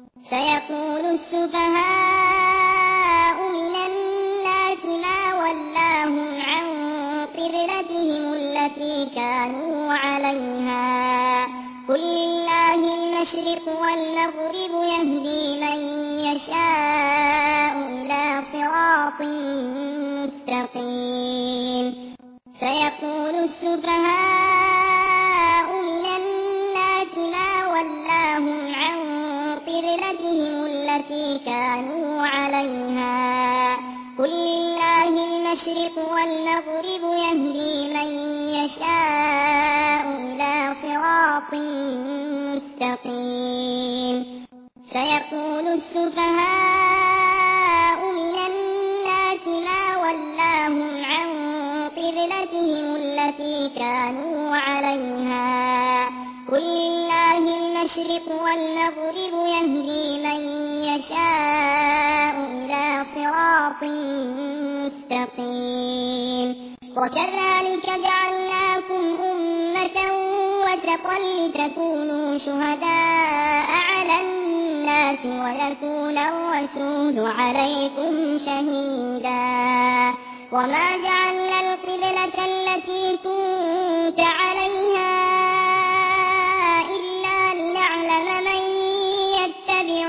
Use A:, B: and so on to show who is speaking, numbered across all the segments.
A: سيقول السفهاء من الناس ما ولاهم عن قبلتهم التي كانوا عليها قل لله المشرق والمغرب يهدي من يشاء إلى صراط مستقيم سيقول السفهاء من الناس ما ولاهم عن قبلتهم التي كانوا عليها قل لله المشرق والمغرب يهدي من يشاء إلى صراط مستقيم سيقول السفهاء من الناس ما ولاهم عن قبلتهم التي كانوا عليها قل لله المشرق والمغرب يهدي من يشاء إلى صراط مستقيم وكذلك جعلناكم أمة وسطا لتكونوا شهداء على الناس ويكون الرسول عليكم شهيدا وما جعلنا القبلة التي كنت عليها إلا لنعلم من يتبع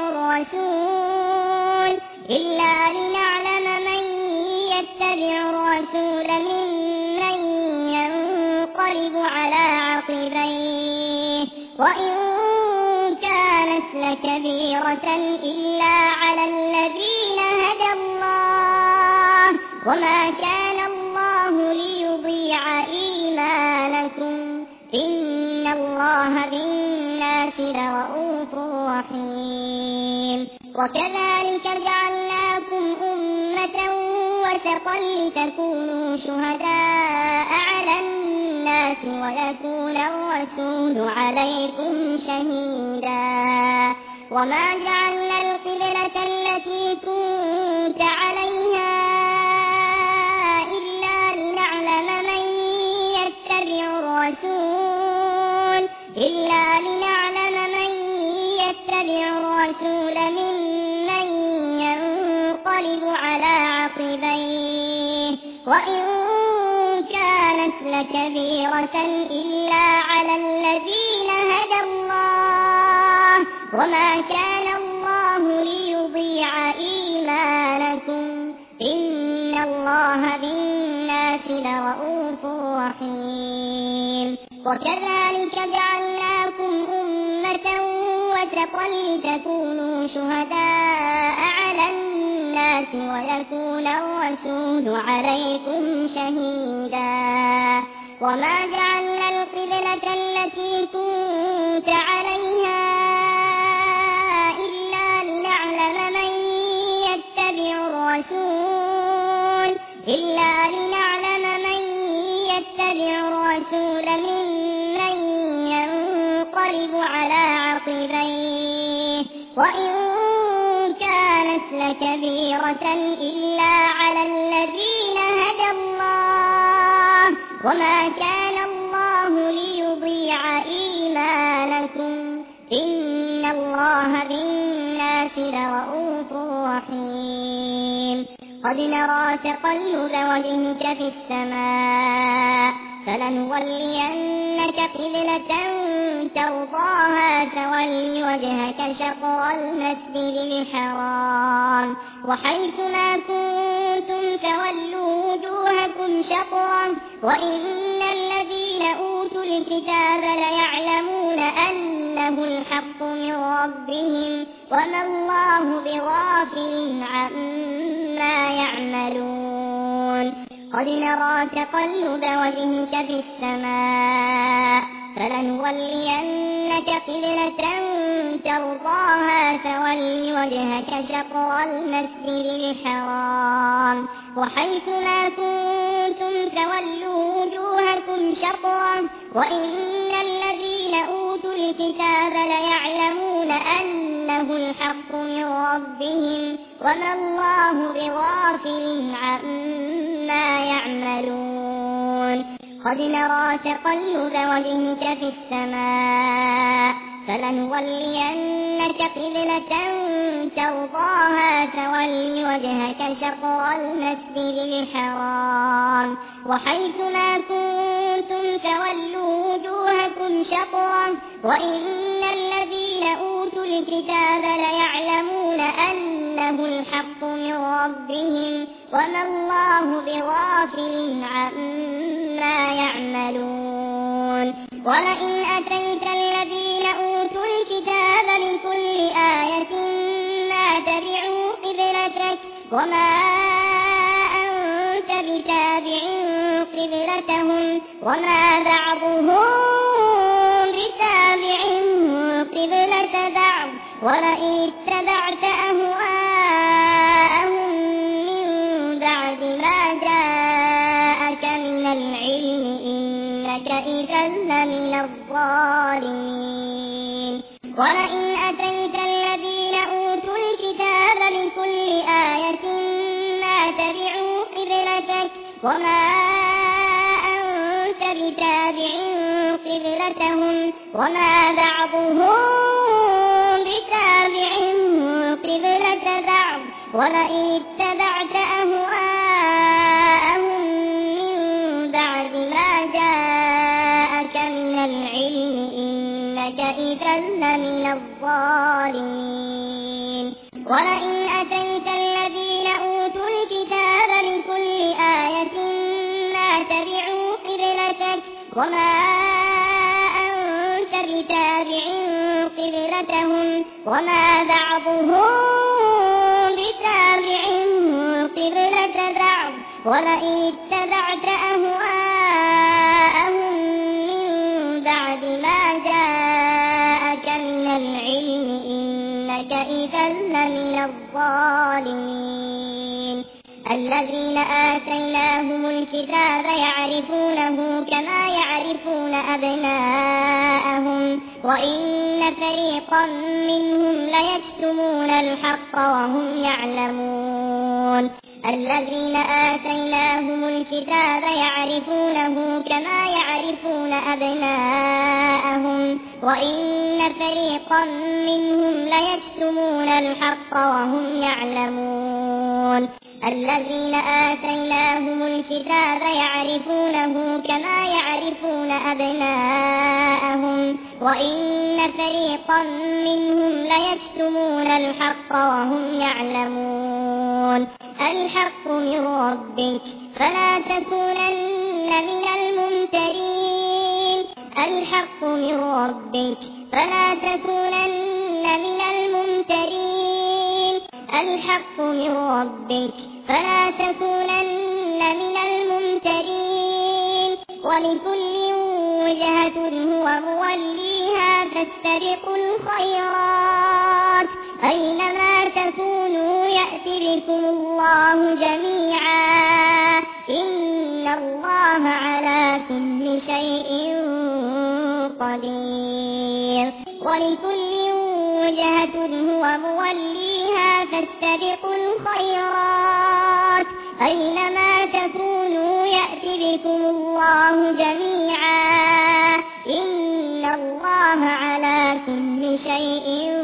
A: الرسول ممن ينقلب على عقبيه وإن كانت لكبيرة إلا على الذين هدى الله وما كان الله ليضيع إيمانكم إن الله بالناس لرءوف رحيم وكذلك جعلناكم أمة وسطا لتكونوا شهداء على الناس ويكون الرسول عليكم شهيدا وما جعلنا القبلة التي كنت عليها إلا لنعلم من يتبع الرسول ممن ينقلب على عقبيه وإن كانت لكبيرة إلا على الذين هدى الله وما كان الله ليضيع إيمانكم إن الله بالناس لرءوف رحيم وكذلك جعلناكم أمة وسطا لتكونوا شهداء على الناس ويكون الرسول عليكم شهيدا وما جعلنا القبلة التي كنت عليها إلا لنعلم من يتبع الرسول ممن ينقلب على عقبيه وإن كانت لكبيرة إلا على الذين هدى الله وما كان الله ليضيع إيمانكم إن الله بالناس لرءوف رحيم قد نرى تقلب وجهك في السماء فلنولينك قبلة ترضاها فول وجهك شطر المسجد الحرام وحيث ما كنتم فولوا وجوهكم شطره وإن الذين أوتوا الكتاب ليعلمون أنه الحق من ربهم وما الله بغافل عما يعملون قد نرى تقلب وجهك في السماء فلنولينك قبلة ترضاها فول وجهك شطر المسجد الحرام وحيث ما كنتم فولوا وجوهكم شطره وإن الذين أوتوا الكتاب ليعلمون أنه الحق من ربهم وما الله بغافل عما يعملون قد نرى تقلب وجهك في السماء فلنولينك قبلة ترضاها فول وجهك شطر المسجد الحرام وحيث ما كنتم فولوا وجوهكم شطره وإن الذين أوتوا الكتاب ليعلمون أنه الحق من ربهم وما الله بغافل عما يعملون ولئن أتيت الذين أوتوا الكتاب بكل آية ما تبعوا قبلتك وما أنت بتابع قبلتهم وما بعضهم بتابع قبلة بعض ولئن اتبعت أهواءهم من بعد ما جاءك من العلم إنك إذا لمن الظالمين ولئن أتيت الذين أوتوا الكتاب بكل آية ما تبعوا قبلتك وما أنت بتابع قبلتهم وما بعضهم بتابع قبلة بعض ولئن اتبعت أهواءهم من بعد ما جاءك من العلم إنك إذا لمن الظالمين ولئن أتيت الذين أوتوا الكتاب بكل آية ما تبعوا قبلتك وما أنت بتابع قبلتهم وما بعضهم بتابع قبلة بعض ولئن اتبعت أهواءهم من بعد ما جاءك من العلم إنك إذا لمن الظالمين الذين آتيناهم الكتاب يعرفونه كما يعرفون أبناءهم وإن فريقا منهم ليكتمون الحق وهم يعلمون الذين آتيناهم الكتاب يعرفونه كما يعرفون أبناءهم وإن فريقا منهم ليكتمون الحق وهم يعلمون الذين آتيناهم الكتاب يعرفونه كما يعرفون أبناءهم وإن فريقا منهم ليكتمون الحق وهم يعلمون الحق من ربك فلا تكونن من الممترين الحق من ربك فلا تكونن من الممترين الحق من ربك فلا تكونن من الممترين ولكل وجهة هو موليها فاستبقوا الخيرات أينما تكونوا يأت بكم الله جميعا إن الله على كل شيء قدير ولكل وجهة هو موليها فاستبقوا الخيرات أينما تكونوا يأت بكم الله جميعا إن الله على كل شيء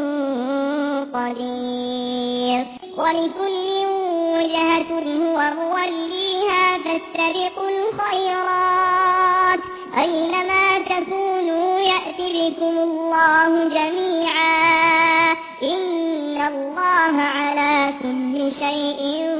A: قدير ولكل وجهة هو موليها فاستبقوا الخيرات أينما تكونوا يأت بكم الله جميعا إن الله على كل شيء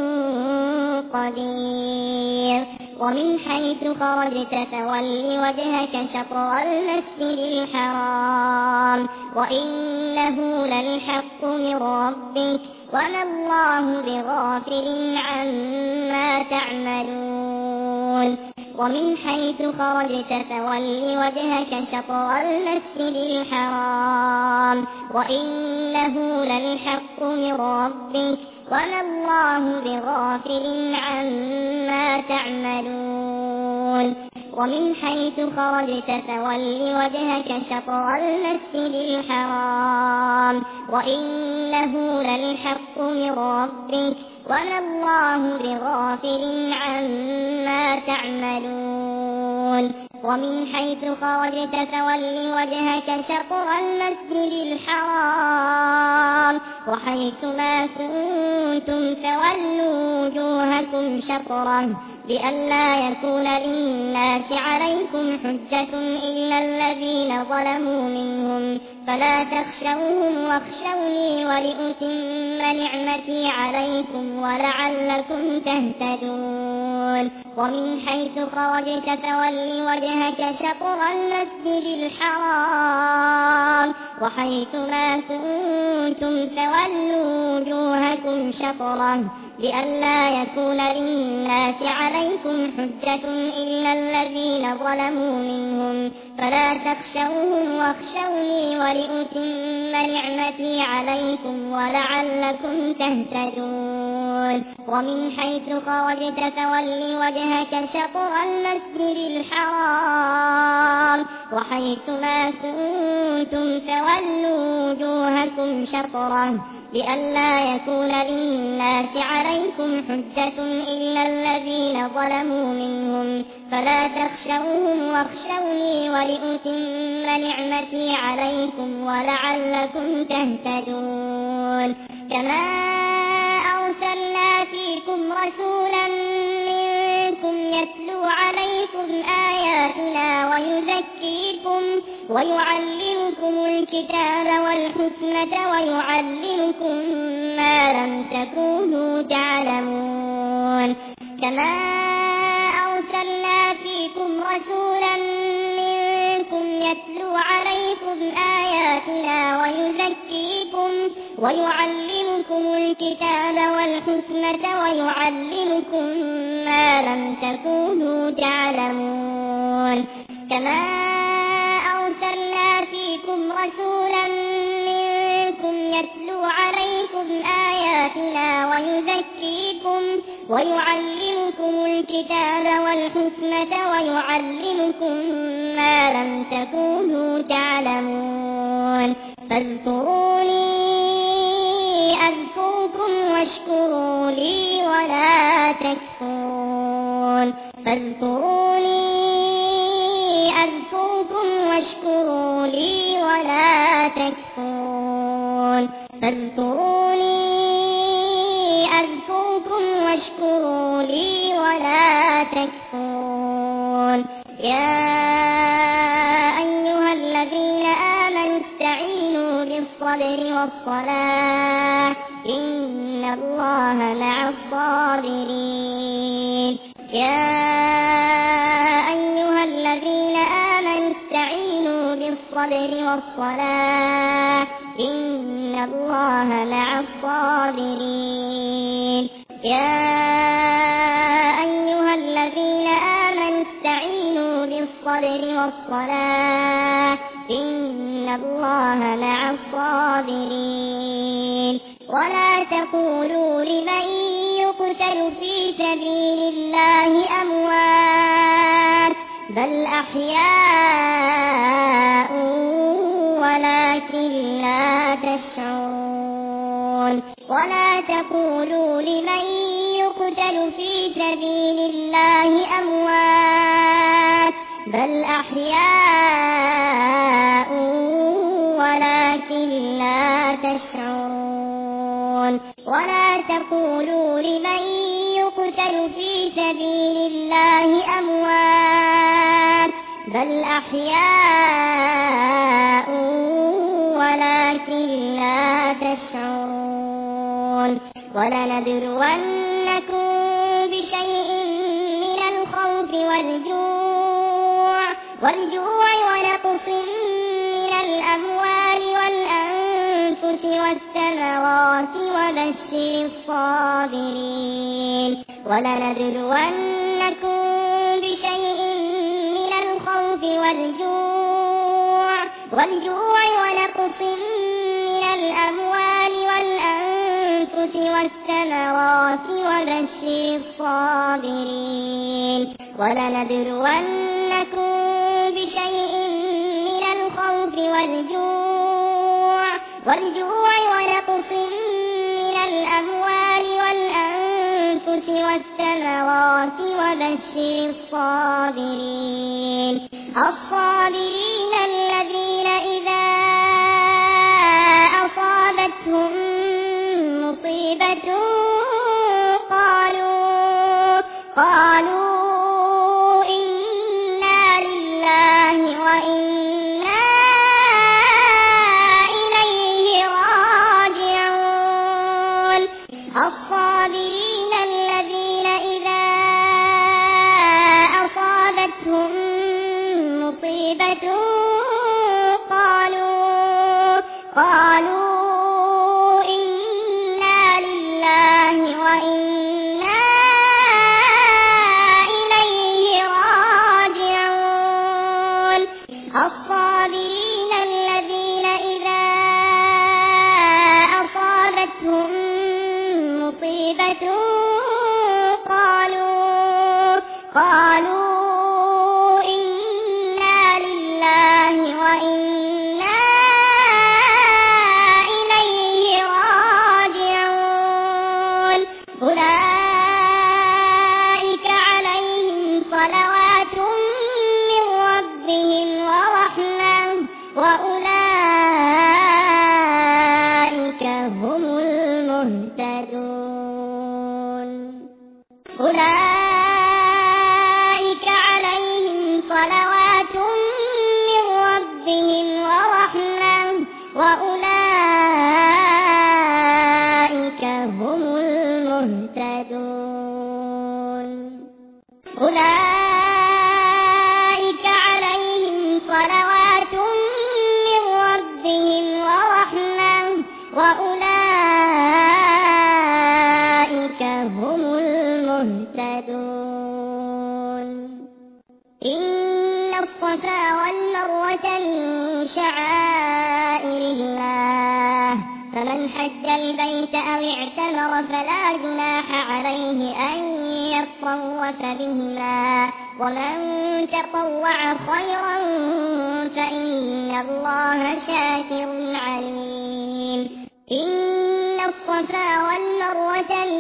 A: قدير ومن حيث خرجت فول وجهك شطر المسجد الحرام وإنه للحق من ربك وما الله بغافل عما تعملون ومن حيث خرجت فول وجهك شطر المسجد الحرام وإنه للحق من ربك وما الله بغافل عما تعملون ومن حيث خرجت فول وجهك شطر المسجد الحرام وإنه للحق من ربك وما الله بغافل عما تعملون ومن حيث خرجت فول وجهك شطر المسجد الحرام وحيث ما كنتم فولوا وجوهكم شطره لئلا يكون للناس عليكم حجة إلا الذين ظلموا منهم فلا تخشوهم واخشوني ولأتم نعمتي عليكم ولعلكم تهتدون ومن حيث خرجت فول وجهك شطر المسجد الحرام وحيث ما كنتم فولوا وجوهكم شطره لئلا يكون للناس عليكم حجة إلا الذين ظلموا منهم فلا تخشوهم واخشوني ولأتم نعمتي عليكم ولعلكم تهتدون ومن حيث خرجت فول وجهك شطر المسجد الحرام وحيث ما كنتم فولوا وجوهكم شطره لئلا يكون للناس عليكم حجة إلا الذين ظلموا منهم فلا تخشوهم واخشوني ولأتم نعمتي عليكم ولعلكم تهتدون كما أرسلنا فيكم رسولا منكم يتلو عليكم آياتنا ويزكيكم ويعلمكم الكتاب والحكمة ويعلمكم ما لم تكونوا تعلمون كما أرسلنا فيكم رسولا منكم يتلو عليكم آياتنا ويزكيكم ويعلمكم الكتاب والحكمة ويعلمكم ما لم تكونوا تعلمون كما أرسلنا فيكم رسولا منكم يتلو عليكم آياتنا ويزكيكم ويعلمكم الكتاب والحكمة ويعلمكم ما لم تكونوا تعلمون فاذكروني أذكركم واشكروا لي ولا تكفرون فاذكروني أذكركم واشكروا لي ولا تكفرون فاذكروني أذكركم واشكروا لي ولا تكفرون يا أيها الذين آمنوا استعينوا بالصبر والصلاة إن الله مع الصابرين يا أيها الذين آمنوا استعينوا بالصبر والصلاة إن الله مع الصابرين يا أيها الذين آمنوا استعينوا بالصبر والصلاة إن الله مع الصابرين ولا تقولوا لمن يقتل في سبيل الله أموات بل أحياء ولكن لا تشعرون ولا تقولوا لمن يقتل في سبيل الله أموات بل أحياء ولكن لا تشعرون ولا تقولوا لمن يقتل في سبيل الله أموات بل أحياء ولكن لا تشعرون ولنبلونكم بشيء من الخوف والجوع ونقص من الأموال والأنفس والثمرات وبشر الصابرين ولنبلونكم بشيء من الخوف والجوع ونقص من الأموال والأنفس والثمرات وبشر الصابرين ولنبلونكم بشيء من الخوف والجوع ونقص من الأموال والأنفس والثمرات وبشر الصابرين الصابرين الذين إذا أصابتهم مصيبة قالوا إنا لله وإنا إليه راجعون. الصابرين الذين إذا أصابتهم مصيبة قالوا إنا لله وإنا إليه راجعون. الصابرين الذين إذا أصابتهم مصيبة قالوا إنا لله وإنا إليه راجعون. أولئك عليهم صلوات من ربهم ورحمة وأولئك هم المهتدون. أولئك عليهم صلوات من ربهم ورحمة وأولئك هم المهتدون. أولئك عليهم صلوات من ربهم ورحمة وأولئك هم المهتدون. إن الصفا والمروة من شعائر الله فمن حج البيت أو اعتمر فلا جناح عليه أن يطوف بهما ومن تطوع خيرا فإن الله شاكر عليم. إن الصفا والمروة من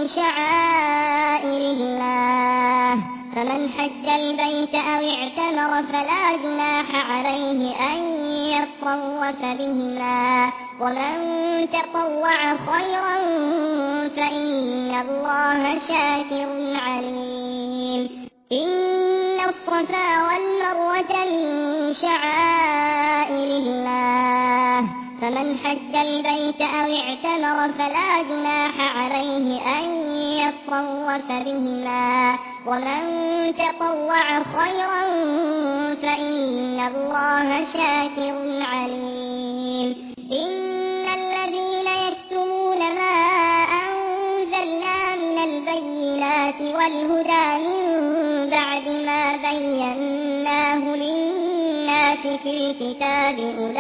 A: شعائر الله فمن حج البيت أو اعتمر فلا جناح عليه أن يطوف بهما ومن تطوع خيرا فإن الله شاكر عليم. إن الصفا والمروة من شعائر الله فمن حج البيت أو اعتمر فلا جناح عليه أن يطوف بهما ومن تطوع خيرا فإن الله شاكر عليم. إن الذين يكتمون ما أنزلنا من البينات والهدى من بعد ما بيناه للناس في الكتاب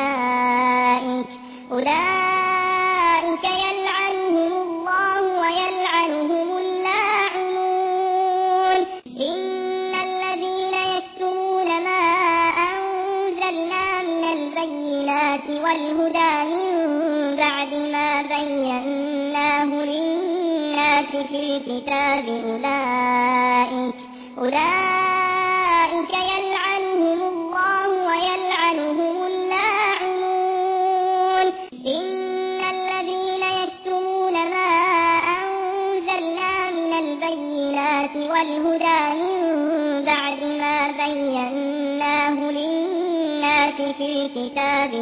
A: أولئك يلعنهم الله ويلعنهم اللاعنون. إن الذين يكتمون ما أنزلنا من البينات والهدى من بعد ما بيناه للناس في الكتاب أولئك يلعنهم الله ويلعنهم اللاعنون. إن الذين يكتمون ما أنزلنا من البينات والهدى من بعد ما بيناه للناس في الكتاب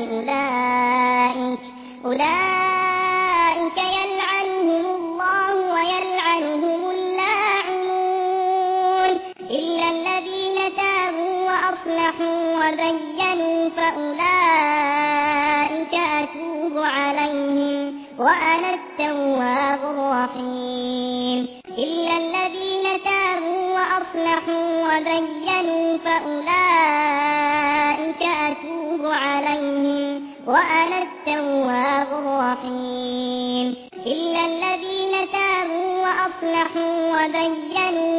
A: أولئك يلعنهم الله ويلعنهم اللاعنون. إلا الذين تابوا وأصلحوا وبينوا فأولئك أتوب عليهم وأنا التواب الرحيم. إلا الذين تابوا وأصلحوا وبينوا فأولئك أتوب عليهم وأنا التواب الرحيم. إلا الذين تابوا وأصلحوا وبينوا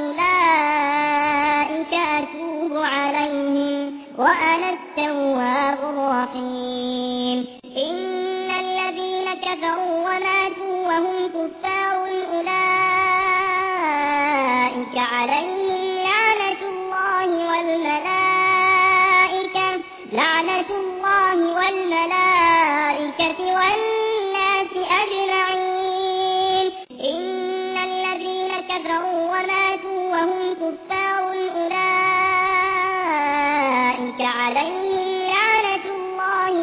A: فأولئك أتوب عليهم وأنا التواب الرحيم. إن الذين كفروا وماتوا وهم كفار أولئك عليهم لعنة الله والملائكة وهم كفار أولئك عليهم لعنة الله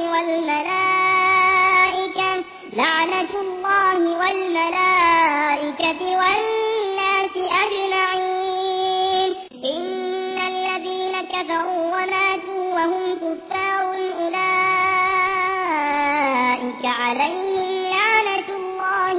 A: والملائكة والناس أجمعين. إن الذين كفروا وماتوا وهم كفار أولئك عليهم لعنة الله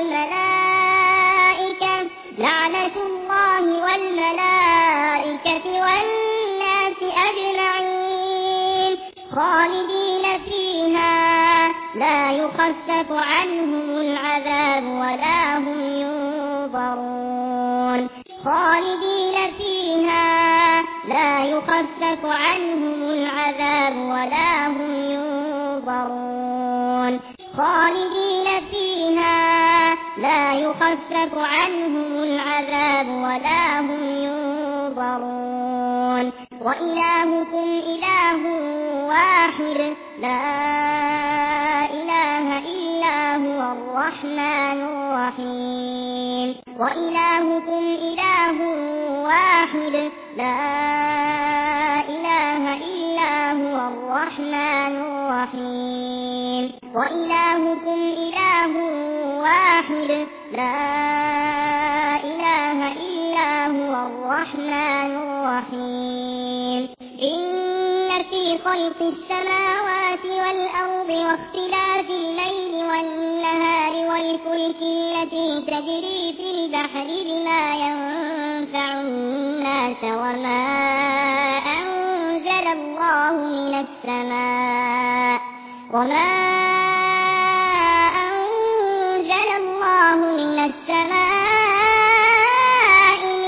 A: والملائكة والناس أجمعين خالدين فيها لا يخفف عنهم العذاب ولا هم ينظرون. خالدين فيها لا يخفف عنهم العذاب ولا هم ينظرون. خالدين فيها لا يخفف عنهم العذاب ولا هم ينظرون. وإلهكم إله واحد لا إله إلا هو الرحمن الرحيم. وإلهكم إله واحد لا إله إلا هو الرحمن الرحيم. وإلهكم إله واحد لا إله إلا هو الرحمن الرحيم. إن في خلق السماوات والأرض واختلاف الليل والنهار والفلك التي تجري في البحر بما ينفع الناس وما أنزل الله من السماء من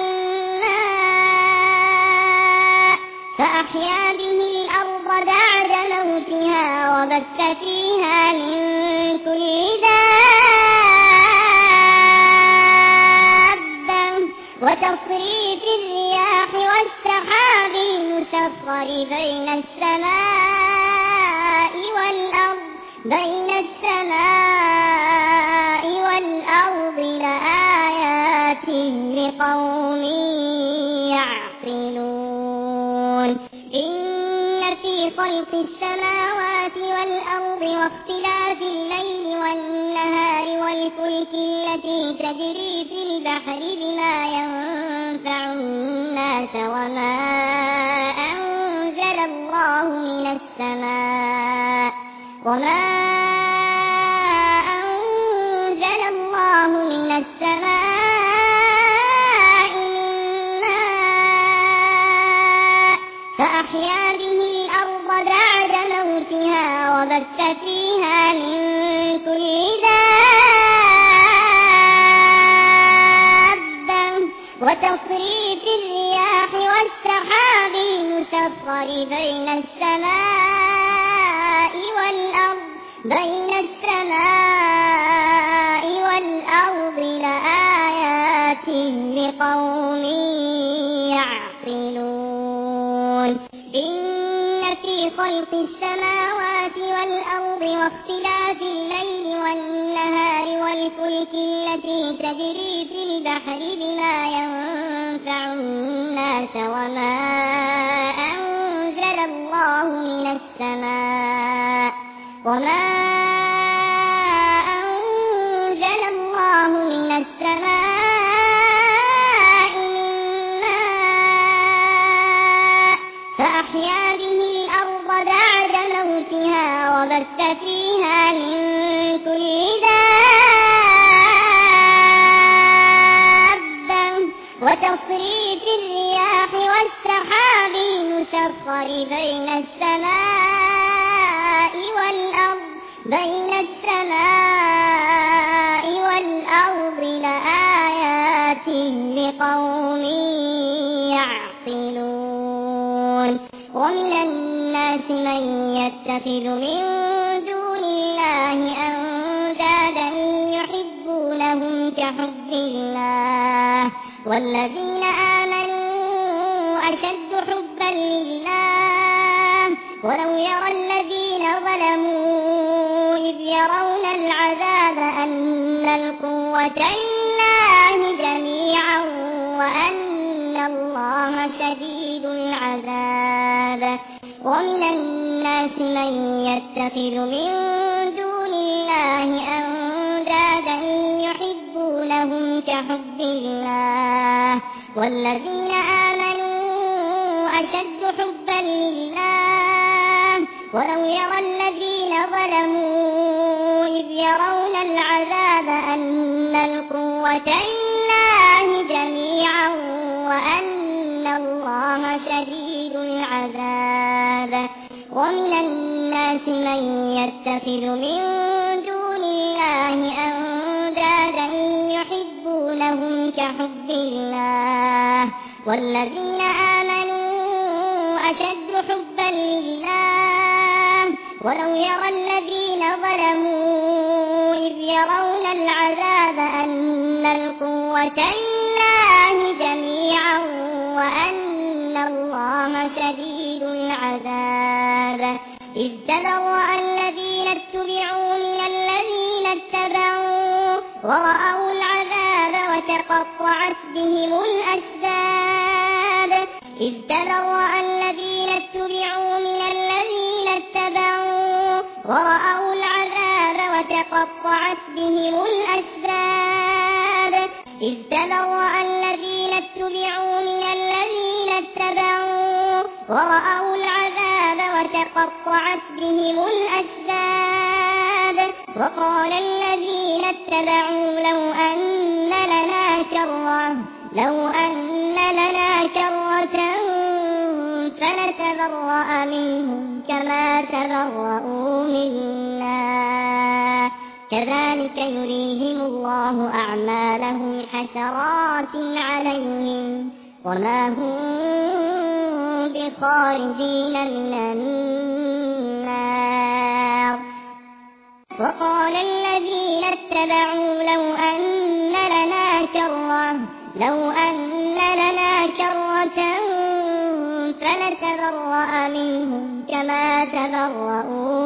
A: ماء فأحيا به الأرض بعد موتها وبث فيها من كل دابة وتصريف الرياح والسحاب المسخر بين السماء والأرض لآيات لقوم يعقلون. إن في خلق السماوات والأرض واختلاف الليل والنهار والفلك التي تجري في البحر بما ينفع الناس وما أنزل الله من السماء من ماء فأحيا به الأرض بعد موتها وبث فيها من كل دابة وتصريف الرياح والسحاب المسخر بين السماء والأرض لآيات لقوم يعقلون. إن في خلق السماوات والأرض واختلاف الليل والنهار والفلك التي تجري في البحر بما ينفع الناس وما أنزل الله من السماء من ماء فأحيا به الأرض بعد موتها وبث فيها من كل دابة وتصريف الرياح والسحاب المسخر بين السماء والأرض لآيات لقوم يعقلون. ومن الناس من يتخذ من دون الله أندادا يحبونهم كحب الله والذين آمنوا أشد حبا لله ولو يرى الذين ظلموا إذ يرون العذاب أن القوة لله جميعا وأن الله شديد العذاب ومن الناس من يتخذ من دون الله أندادا يحبونهم كحب الله والذين آمنوا أشد حبا لله ولو يرى الذين ظلموا إذ يرون العذاب أن القوة لله جميعا وأن الله شديد العذاب ومن الناس من يتخذ من دون الله أندادا يحبونهم كحب الله والذين آمنوا أشد حبا لله ولو يرى الذين ظلموا إذ يرون العذاب أن القوة لله جميعا وأن الله شديد العذاب إذ تبرأ الذين اتبعوا من الذين اتبعوا ورأوا العذاب وتقطعت بهم الأسباب إذ تبرأ الذين اتبعوا من الذين اتبعوا ورأوا العذاب وتقطعت بهم الأسباب إذ تبرأ الذين اتبعوا من الذين اتبعوا ورأوا العذاب وتقطعت بهم الأسباب وقال الذين اتبعوا لو أن لنا كرة فنتبرأ منهم كما تبرؤوا منا كذلك يريهم الله أعمالهم حسرات عليهم وما هم بخارجين من النار وقال الذين اتبعوا لو أن لنا كرة فنتبرأ منهم كما تبرؤوا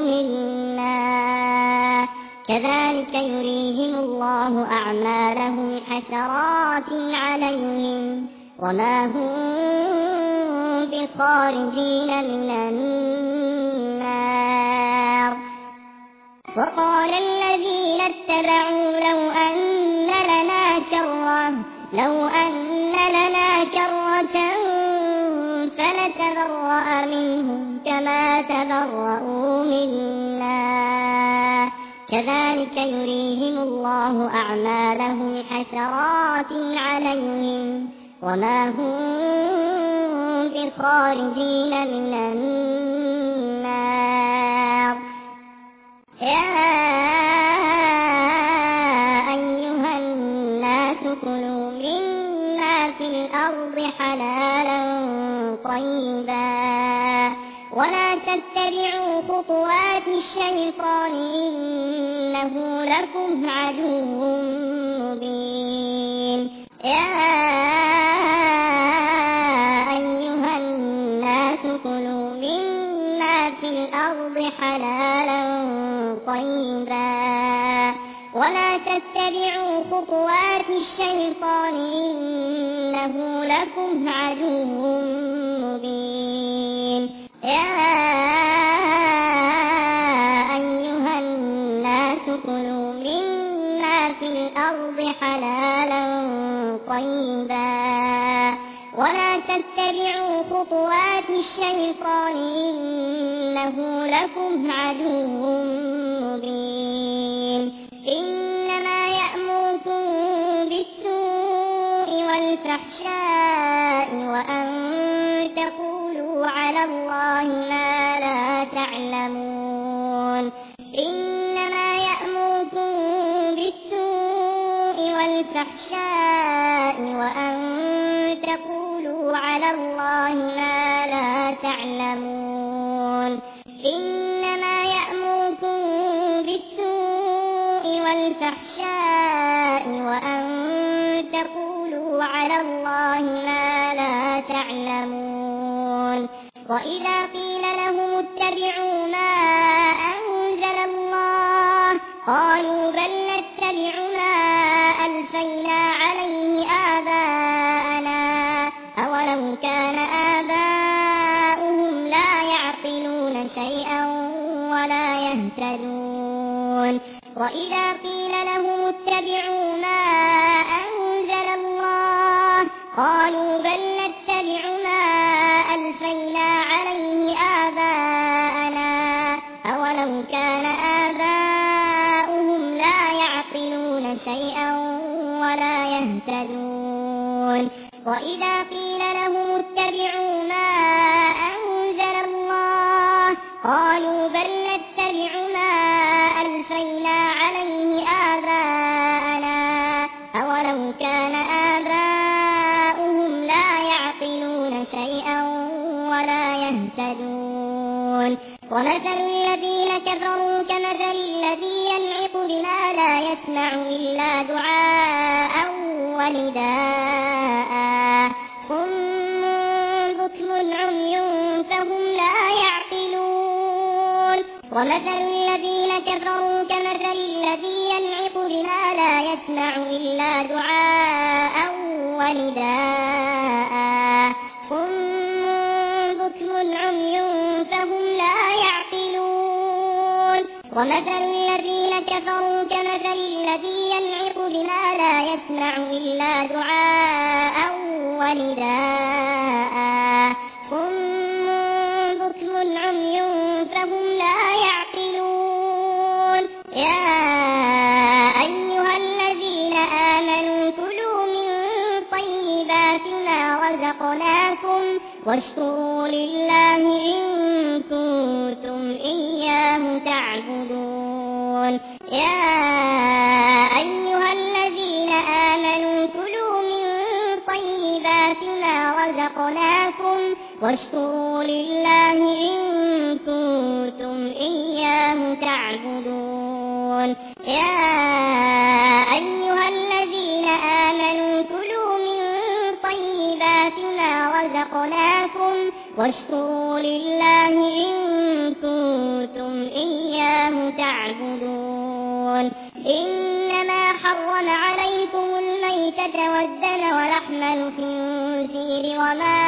A: منا كذلك يريهم الله أعمالهم حسرات عليهم وما هم بخارجين من النار وقال الذين اتبعوا لو أن لنا كرة فنتبرأ منهم كما تبرؤوا منا كذلك يريهم الله أعمالهم حسرات عليهم وما هم بخارجين من النار يا أيها الناس كلوا مما في الأرض حلالا طيبا ولا تتبعوا خطوات الشيطان إنه لكم عدو مبين يا أيها الناس كلوا مما في الأرض حلالا طيبا ولا تتبعوا خطوات الشيطان إنه لكم عدو مبين يا أيها الناس كلوا مما في الأرض حلالا طيبا ولا تتبعوا خطوات الشيطان إنه لكم عدو مبين إنما يأمركم بالسوء والفحشاء وأن تقولوا على الله ما لا تعلمون إنما يأمركم بالسوء والفحشاء وأن تقولوا على الله ما لا تعلمون إنما يأمركم بالسوء والفحشاء وأن تقولوا على الله ما لا تعلمون وإذا قيل لهم اتبعوا ما أنزل الله قالوا بل نتبع ما ألفينا عليه آباءنا وإذا قيل لهم اتبعوا ما أنزل الله قالوا بل نتبع ما ألفينا عليه آباءنا أولو كان آباؤهم لا يعقلون شيئا ولا يهتدون وإذا قيل لهم اتبعوا ما أنزل الله قالوا بل نتبع ما ألفينا عليه آباءنا أولو كان آباؤهم لا يعقلون شيئا ولا يهتدون ومثل الذين كفروا كمثل الذي ينعق بما لا يسمع إلا دعاء ونداء صم بكم عمي فهم لا يعقلون ومثل الذين كفروا كمثل الذي ينعق بما لا يسمع إلا دعاء ونداء صم بكم عمي فهم لا يعقلون ومثل الذين كفروا كمثل الذي ينعق بما لا يسمع إلا دعاء ونداء صم بكم عمي فهم لا يعقلون يا أيها الذين آمنوا كلوا من طيبات ما رزقناكم واشكروا لله إن كنتم إياه تعبدون يا أيها الذين آمنوا كلوا من طيبات ما رزقناكم واشكروا لله إن كنتم إياه تعبدون يا أيها الذين آمنوا كلوا من طيبات ما رزقناكم واشكروا لله إن كنتم إياه تعبدون إنما حرم عليكم الميتة والدم ولحم الخنزير وما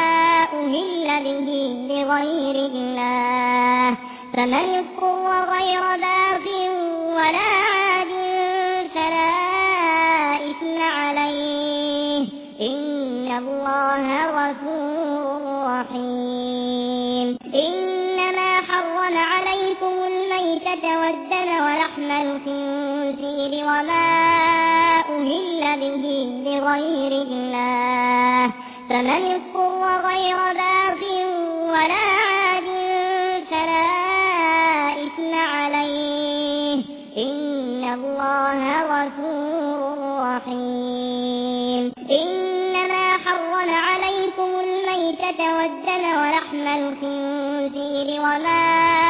A: أهل به لغير الله فمن اضطر غير باغ ولا عاد فلا إثم عليه إن الله غفور رحيم إنما حرم عليكم الميتة والدم ولحم الخنزير وما أهل به لغير الله فمن اضطر غير باغ ولا عاد فلا إثم عليه إن الله غفور رحيم إنما حرم عليكم الميتة والدم ولحم الخنزير وما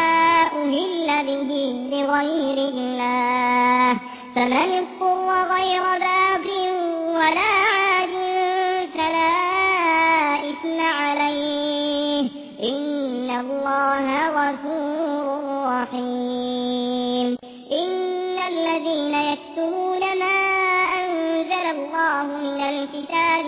A: أهل به لغير الله فمن اضطر غير باغ ولا عاد فلا إثم عليه إن الله غفور رحيم إن الذين يكتمون ما أنزل الله من الكتاب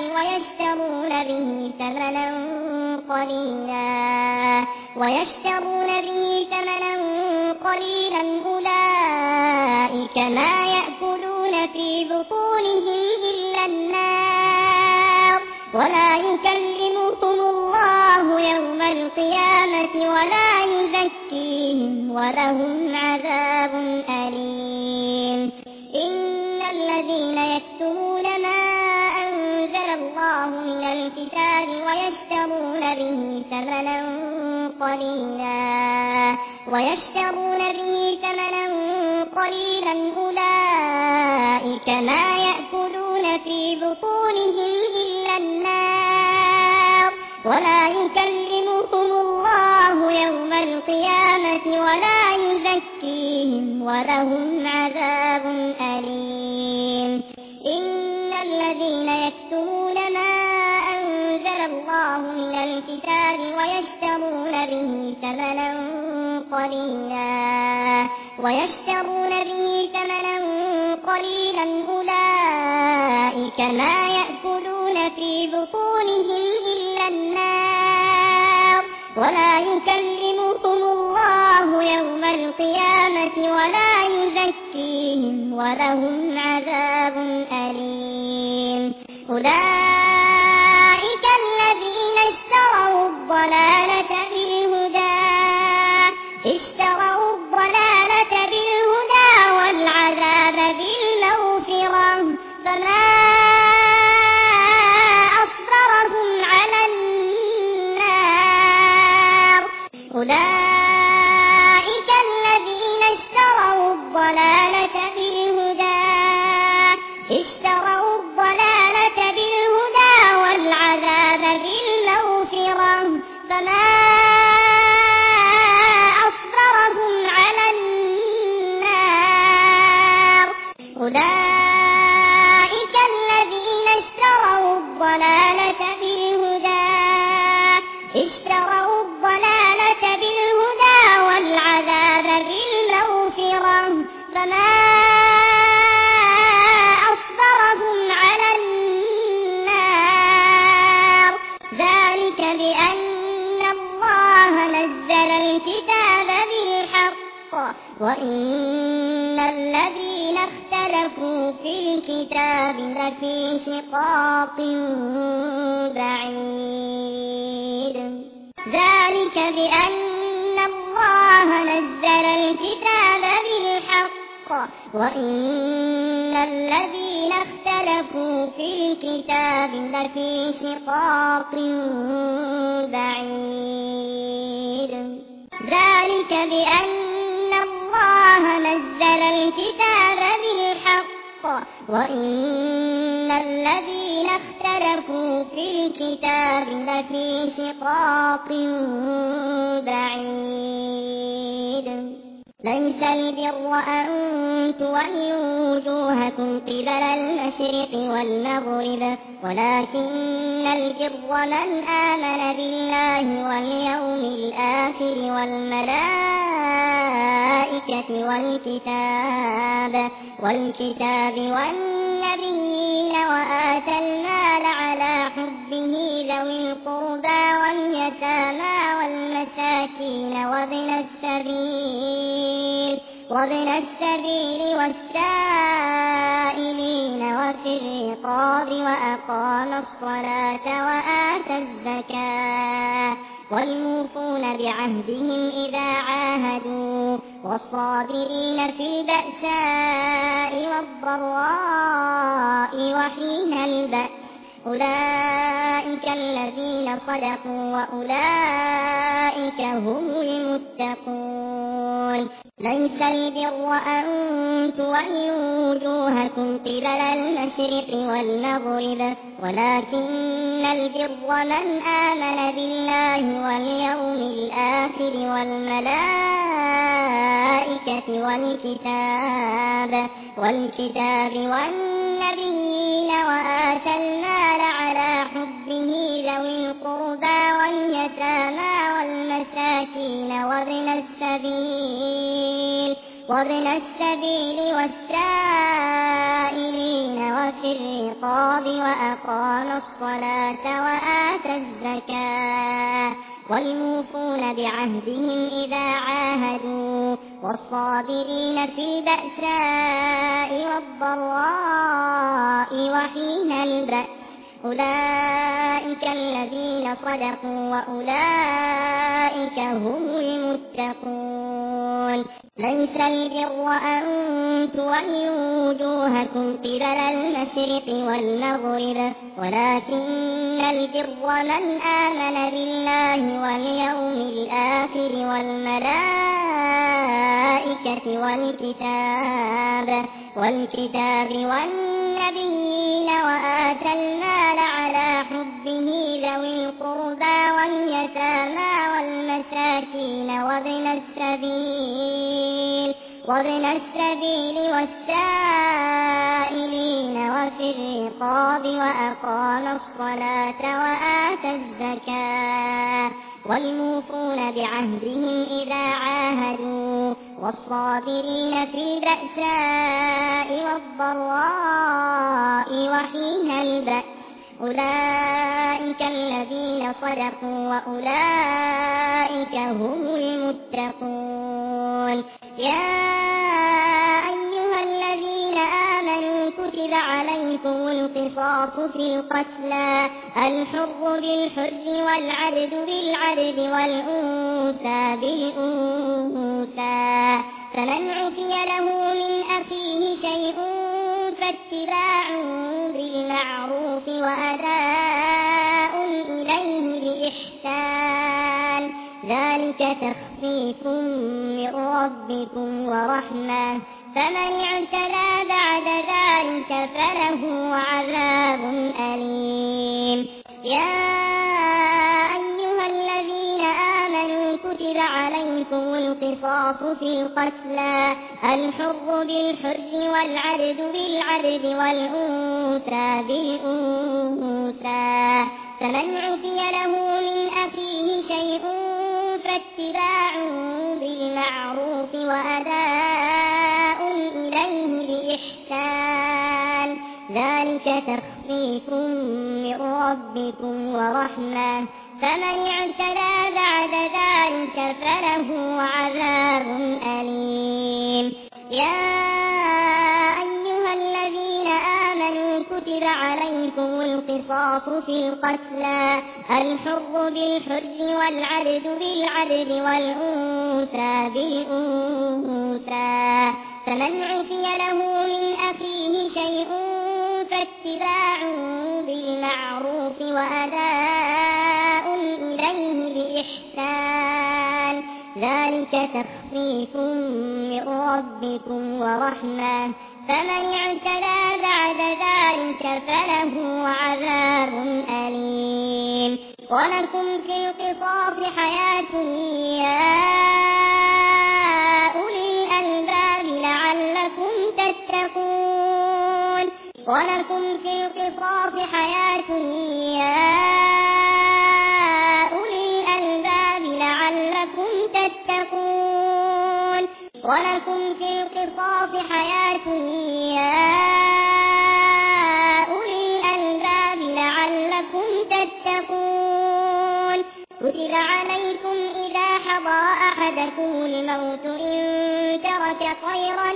A: ويشترون به ثمنا قليلا أولئك ما يأكلون في بطونهم إلا النار ولا يكلمهم الله يوم القيامة ولا يزكيهم ولهم عذاب أليم إن الذين يكتمون ما أنزل الله من الكتاب ويشترون به ثمنا قليلا أولئك ما يأكلون في بطونهم إلا النار ولا يكلمهم الله يوم القيامة ولا يزكيهم ولهم عذاب أليم إن الذين يكتمون ما أنزل الله من الكتاب ويشترون به ثمنا قليلا أولئك ما يأكلون في بطونهم إلا النار ولا يكلمهم الله يوم القيامة ولا يزكيهم ولهم عذاب أليم. أولئك الذين اشتروا الضلالة بالهدى والعذاب بالمغفرة فما أصبرهم على النار. أولئك الذين اشتروا الضلالة بالهدى والعذاب بالمغفرة فما أصبرهم على النار. أولئك الذين اشتروا الضلالة بالهدى والعذاب بالمغفرة فما أصبرهم على النار. ذلك بأن الله نزل الكتاب بالحق وإن الذين اختلفوا في الكتاب لفي شقاق بعيد. ذلك بأن الله نزل الكتاب بالحق وإن الذين اختلفوا في الكتاب لفي شقاق بعيد. ذلك بأن الله نزل الكتاب بالحق وإن الذين اختلفوا في الكتاب لفي شقاق بعيد. ليس البر أن تولوا وجوهكم قبل المشرق والمغرب ولكن البر من آمن بالله واليوم الآخر والملائكة والكتاب والنبيين وآتى المال على حبه ذوي القربى واليتامى والمساكين وابن السبيل والسائلين وفي الرقاب وأقام الصلاة وآتى الزكاة والموفون بعهدهم إذا عاهدوا والصابرين في البأساء والضراء وحين البأس. أولئك الذين صدقوا وأولئك هم المتقون. ليس البر أن تولوا وجوهكم قبل المشرق والمغرب ولكن البر من آمن بالله واليوم الآخر والملائكة والكتاب والنبيين وآتى المال على حبه ذوي القربى واليتامى والمساكين وابن السبيل والسائلين وفي الرقاب وأقام الصلاة وآتى الزكاة والموفون بعهدهم إذا عاهدوا والصابرين في البأساء والضراء وحين البأس. أولئك الذين صدقوا وأولئك هم المتقون. ليس البر أن تولوا وجوهكم قبل المشرق والمغرب ولكن البر من آمن بالله واليوم الآخر والملائكة والكتاب والنبيين وآتى المال على حبه ذوي القربى واليتامى والمساكين وابن السبيل والسائلين وفي الرقاب وأقام الصلاة وآتى الزكاة والموفون بعهدهم إذا عاهدوا والصابرين في بأساء أولئك الذين صدقوا وأولئك هم المتقون. ليس البر أن تولوا وجوهكم قبل المشرق والمغرب ولكن البر من آمن بالله واليوم الآخر والملائكة والكتاب والنبيين وآتى المال على حبه ذوي القربى واليتامى والمساكين وابن السبيل والسائلين وفي الرقاب وأقام الصلاة وآتى الزكاة والموفون بعهدهم إذا عاهدوا والصابرين في البأساء والضراء وحين البأس. أولئك الذين صدقوا وأولئك هم المتقون. يا أيها الذين آمنوا كتب عليكم القصاص في القتلى الحر بالحر والعبد بالعبد والأنثى بالأنثى فمن عفي له من أخيه شيء فاتباع بالمعروف وأداء إليه بإحسان ذلك تخفيف من ربكم ورحمة فمن اعتدى بعد ذلك فله عذاب أليم. يا أيها الذين آمنوا كتب عليكم القصاص في القتلى الحر بالحر والعبد بالعبد والأنثى بالأنثى فمن عفي له من أخيه شيء فاتباع بالمعروف وأداء إليه بإحسان ذلك تخفيف من ربكم ورحمة فمن اعتدى بعد ذلك فله عذاب أليم. يا أيها الذين آمنوا كتب عليكم القصاص في القتلى الحر بالحر والعبد بالعبد والأنثى بالأنثى فمن عفي له من أخيه شيء فاتباع بالمعروف وأداء إليه بإحسان ذلك تخفيف من ربكم ورحمة فمن اعتدى بعد ذلك فله عذاب أليم. ولكم في القصاص حياة يا أولي الألباب لعلكم تتقون. ولكم في القصاص حياة يا أولي الألباب لعلكم تتقون. ولكم في القصاص حياة يا أولي الألباب لعلكم تتقون. كتب عليكم إذا حضر أحدكم الموت إن ترك خيرا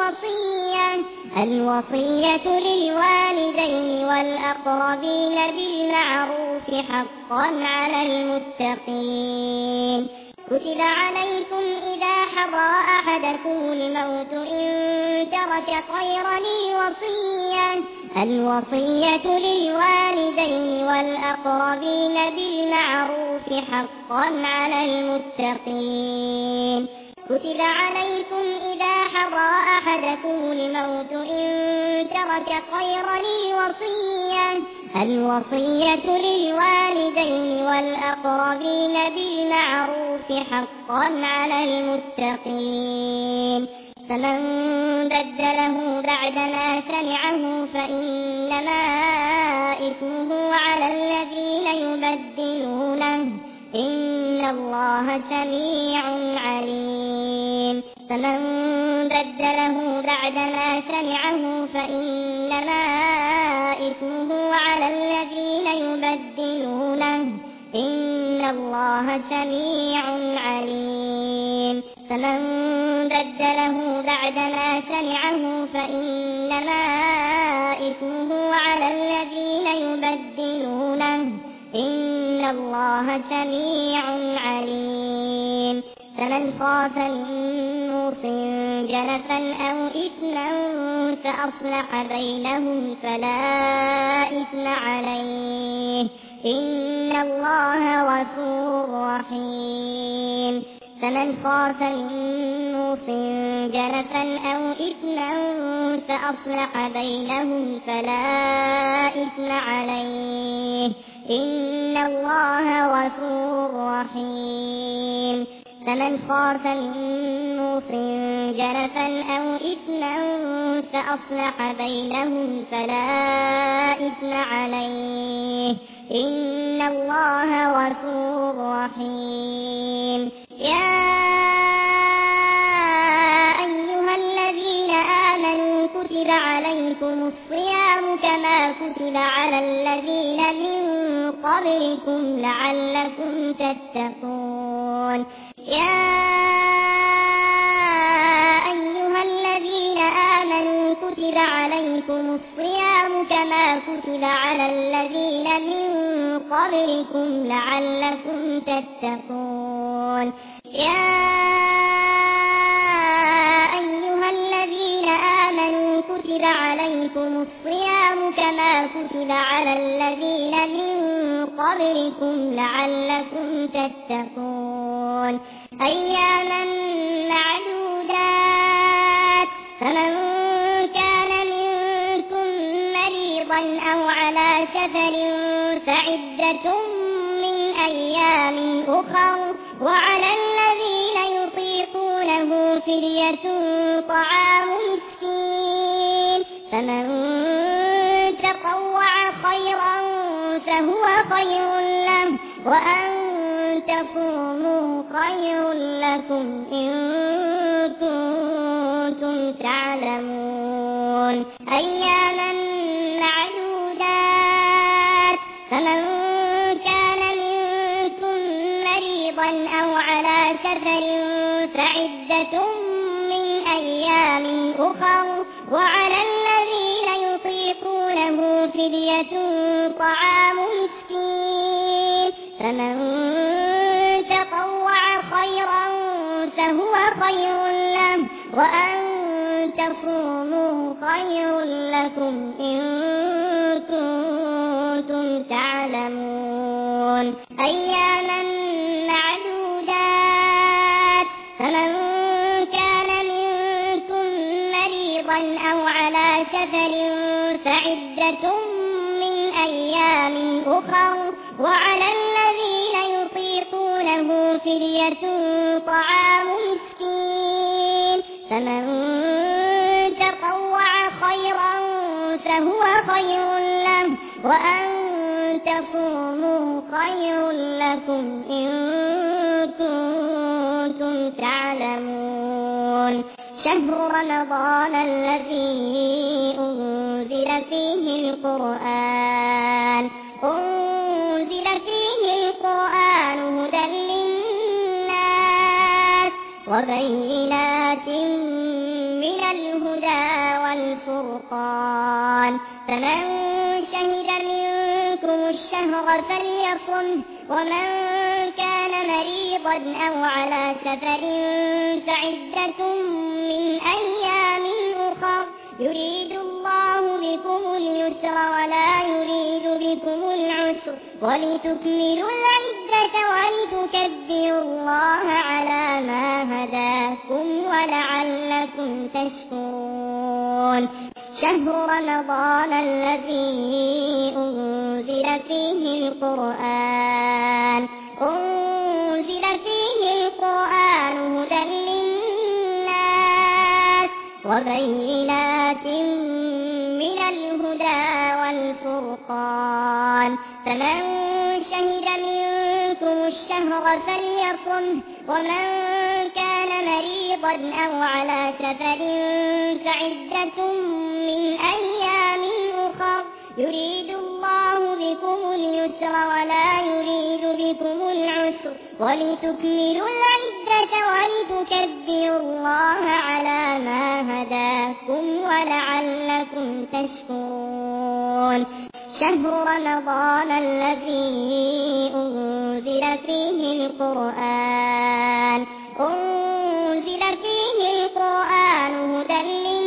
A: الوصية للوالدين والأقربين بالمعروف حقا على المتقين. كتب عليكم إذا حضر أحدكم الموت إن ترك خيرا الوصية للوالدين والأقربين بالمعروف حقا على المتقين. كتب عليكم إذا حضر أحدكم الموت إن ترك خيرا الوصية للوالدين والأقربين بالمعروف حقا على المتقين. فمن بدله بعدما سمعه فإنما إثمه على الذين يبدلونه إن الله سميع عليم. فمن بدله بعدما سمعه فإنما إثمه على الذين يبدلونه إن الله سميع عليم. فمن بدله بعدما سمعه فإنما إثمه على الذين يبدلونه إن الله سميع عليم. فمن خاف من موص جنفا أو إثما فأصلح بينهم فلا إثم عليه إن الله غفور رحيم. فمن خاف من موص جنفا أو إثما فأصلح بينهم فلا إثم عليه إن الله غفور رحيم. فمن خاف من موص جنفا أو إثما فأصلح بينهم فلا إثم عليه إن الله غفور رحيم. يا أيها الذين آمنوا كتب عليكم الصيام كما كتب على الذين من قبلكم لعلكم تتقون يا أيها الذين آمنوا كتب عليكم الصيام كما كتب على الذين من قبلكم لعلكم تتقون يا أيها الذين آمنوا كتب عليكم الصيام كما كتب على الذين من قبلكم لعلكم تتقون أياما معدودات فمن كان منكم مريضا أو على سفر فعدة من أيام أخر وعلى الذين يطيقونه فدية طعام مسكين فمن تطوع خيرا فهو خير له وأن تصوموا خير لكم إن كنتم تعلمون أياما معدودات فمن كان منكم مريضا أو على سفر فعدة من أيام أخر وعلى الذين يطيقونه فدية طعام مسكين فمن تطوع خيرا فهو خير له وأن تصوموا خير لكم إن كنتم تعلمون أياما معدودات فمن كان منكم مريضا أو على سفر فعدة من أيام أخر وعلى الذين يطيقونه فدية طعام مسكين فمن تطوع خيرا فهو خير له وأن تصوموا خير لكم إن كنتم تعلمون شهر رمضان الذي أنزل فيه القرآن هدى للناس وبينات من الهدى والفرقان فمن شهد منكم الشهر فليصم ومن كان مريضا أو على سفر فعدة من أيام أخر يريد الله بكم اليسر ولا يريد بكم العسر ولتكملوا العدة ولتكبروا الله على ما هداكم ولعلكم تشكرون شهر رمضان الذي أنزل فيه القرآن هدى للناس وبينات من الهدى والفرقان فمن شهد منكم الشهر فليصم ومن كان مريضا أو على سفر فعدة من أيام أخر يريد الله بكم اليسر ولا يريد بكم العسر ولتكملوا العدة ولتكبروا الله على ما هداكم ولعلكم تشكرون شهر رمضان الذي أنزل فيه القرآن هدى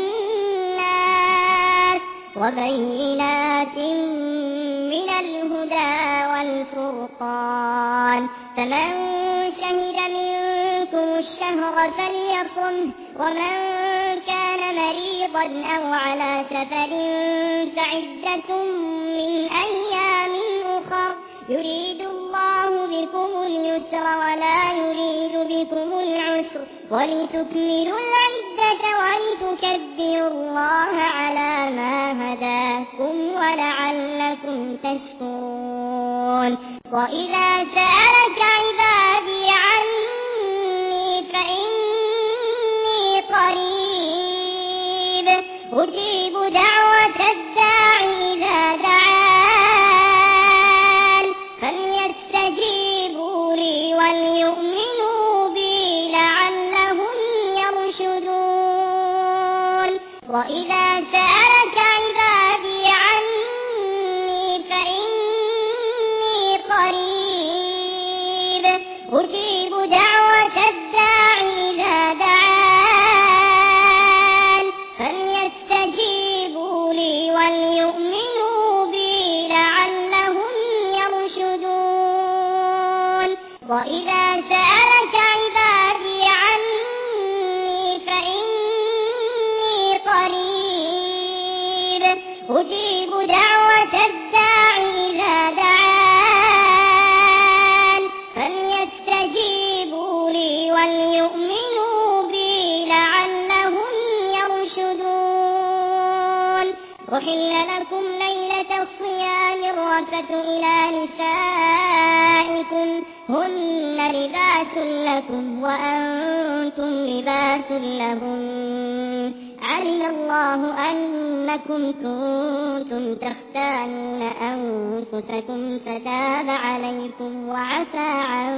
A: للناس وبينات من الهدى والفرقان فمن شهد منكم الشهر فليصم ومن كان مريضا أو على سفر فعدة من أيام أخر يريد الله بكم اليسر ولا يريد بكم العسر ولتكملوا العدة ولتكبروا الله على ما هداكم ولعلكم تشكرون وإذا سألك عبادي عني فإني قريب أجيب دعوة الداعي أجيب دعوة الداع إذا دعان فليستجيبوا لي وليؤمنوا بي لعلهم يرشدون. أحل لكم ليلة الصيام الرفث إلى نسائكم هن لباس لكم وأنتم لباس لهن علم الله أنكم كنتم تختانون أنفسكم فتاب عليكم وعفى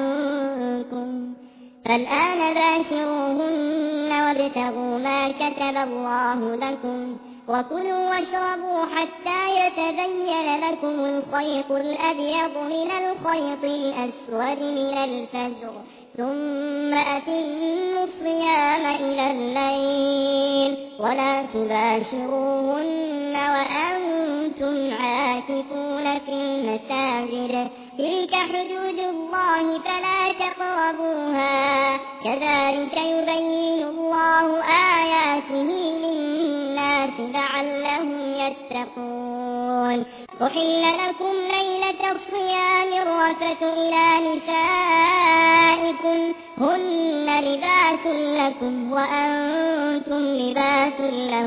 A: عنكم فالآن باشروهن وابتغوا ما كتب الله لكم وكلوا واشربوا حتى يتبين لكم الخيط الأبيض من الخيط الأسود من الفجر ثم أتموا الصيام إلى الليل ولا تباشروهن وأنتم عاكفون في المساجد تلك حدود الله فلا تقربوها كذلك يبين الله آياته للناس لعلهم يتقون. أحل لكم ليلة الصيام الرفث إلى نسائكم هن لباس لكم وأنتم لباس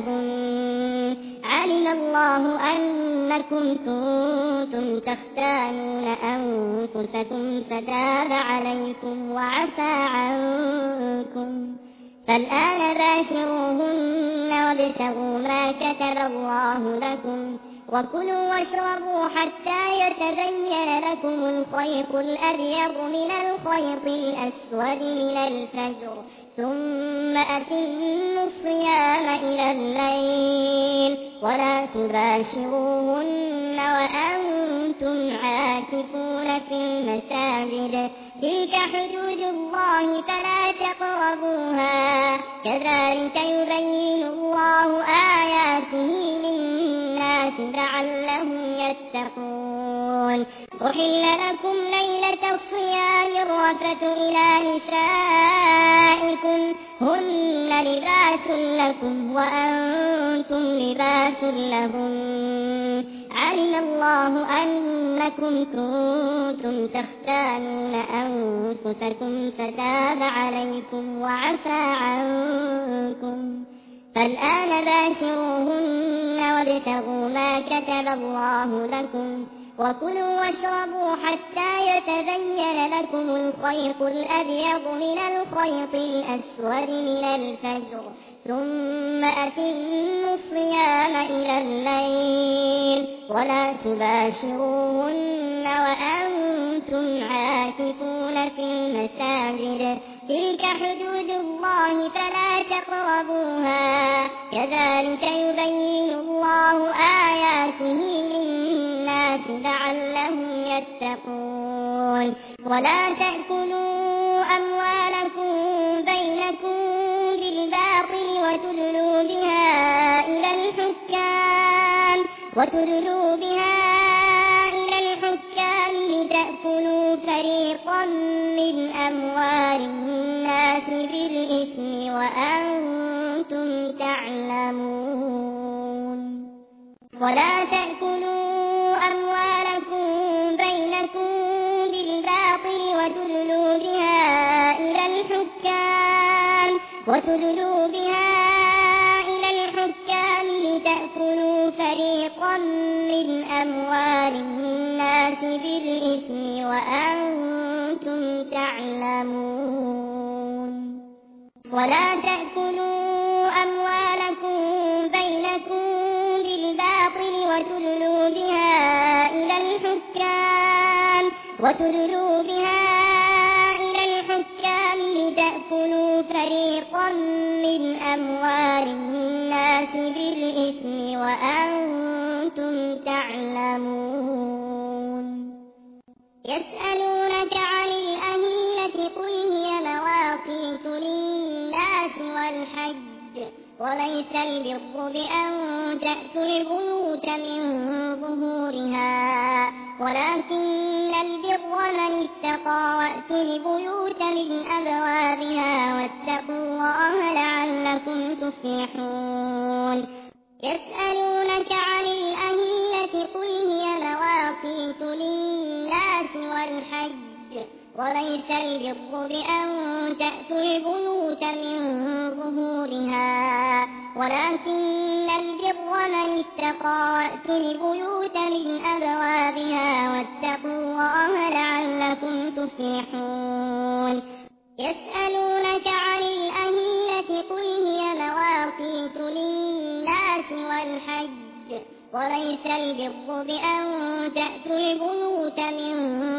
A: لهن علم الله أنكم كنتم تختانون أنفسكم فتاب عليكم وعفى عنكم فالآن باشروهن وابتغوا ما كتب الله لكم وكلوا واشربوا حتى يتبين لكم الخيط الأبيض من الخيط الأسود من الفجر ثم أتموا الصيام إلى الليل ولا تباشروهن وأنتم عاكفون في المساجد تلك حدود الله فلا تقربوها كذلك يبين الله آياته للناس لعلهم يتقون. أحل لكم ليلة الصيام الرفث إلى نسائكم هن لباس لكم وأنتم لباس لهن علم الله أنكم كنتم تختانون أنفسكم فتاب عليكم وعفى عنكم فالآن باشروهن وابتغوا ما كتب الله لكم وكلوا واشربوا حتى يتبين لكم الخيط الأبيض من الخيط الأسود من الفجر ثم أتموا الصيام إلى الليل ولا تباشروهن وأنتم عاكفون في المساجد تلك حدود الله فلا تقربوها كذلك يبين الله آياته للناس لعلهم يتقون. ولا تأكلوا أموالكم بينكم بالباطل وتدلوا بها إلى الحكام لتأكلوا فريقا من أموال الناس بالإثم وأنتم تعلمون. ولا تأكلوا أموالكم بينكم بالباطل وتدلوا بها إلى الحكام لتأكلوا فريقا من أموال الناس بالإثم وأنتم تعلمون. ولا تأكلوا أموالكم بينكم بالباطل وتدلوا بها إلى الحكام لتأكلوا فريقا من أموال الناس بالإثم وأنتم تعلمون. يسألونك عن الأهلة قل هي مواقيت للناس والحج وليس البر بأن تأتوا البيوت من ظهورها ولكن البر من اتقى وأتوا البيوت من أبوابها واتقوا الله لعلكم تفلحون. يسألونك عن وليس البر بأن تأتوا البيوت من ظهورها ولكن البر من اتقى وأتوا البيوت من أبوابها واتقوا الله لعلكم تفلحون. يسألونك عن الأهلة قل هي مواقيت للناس والحج وليس البر بأن تأتوا البيوت من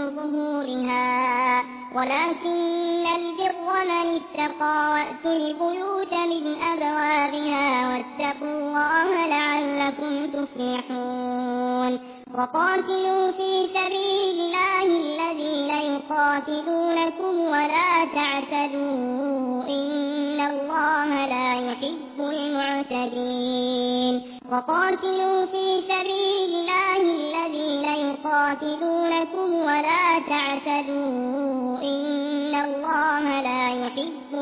A: ظهورها ولكن البر من اتقى وأتوا البيوت من أبوابها واتقوا الله لعلكم تفلحون. وقاتلوا في سبيل الله الذين يقاتلونكم ولا تعتدوا إن الله لا يحب المعتدين. وقاتلوا في سبيل الله الذين يقاتلونكم ولا تعتدوا إن الله لا يحب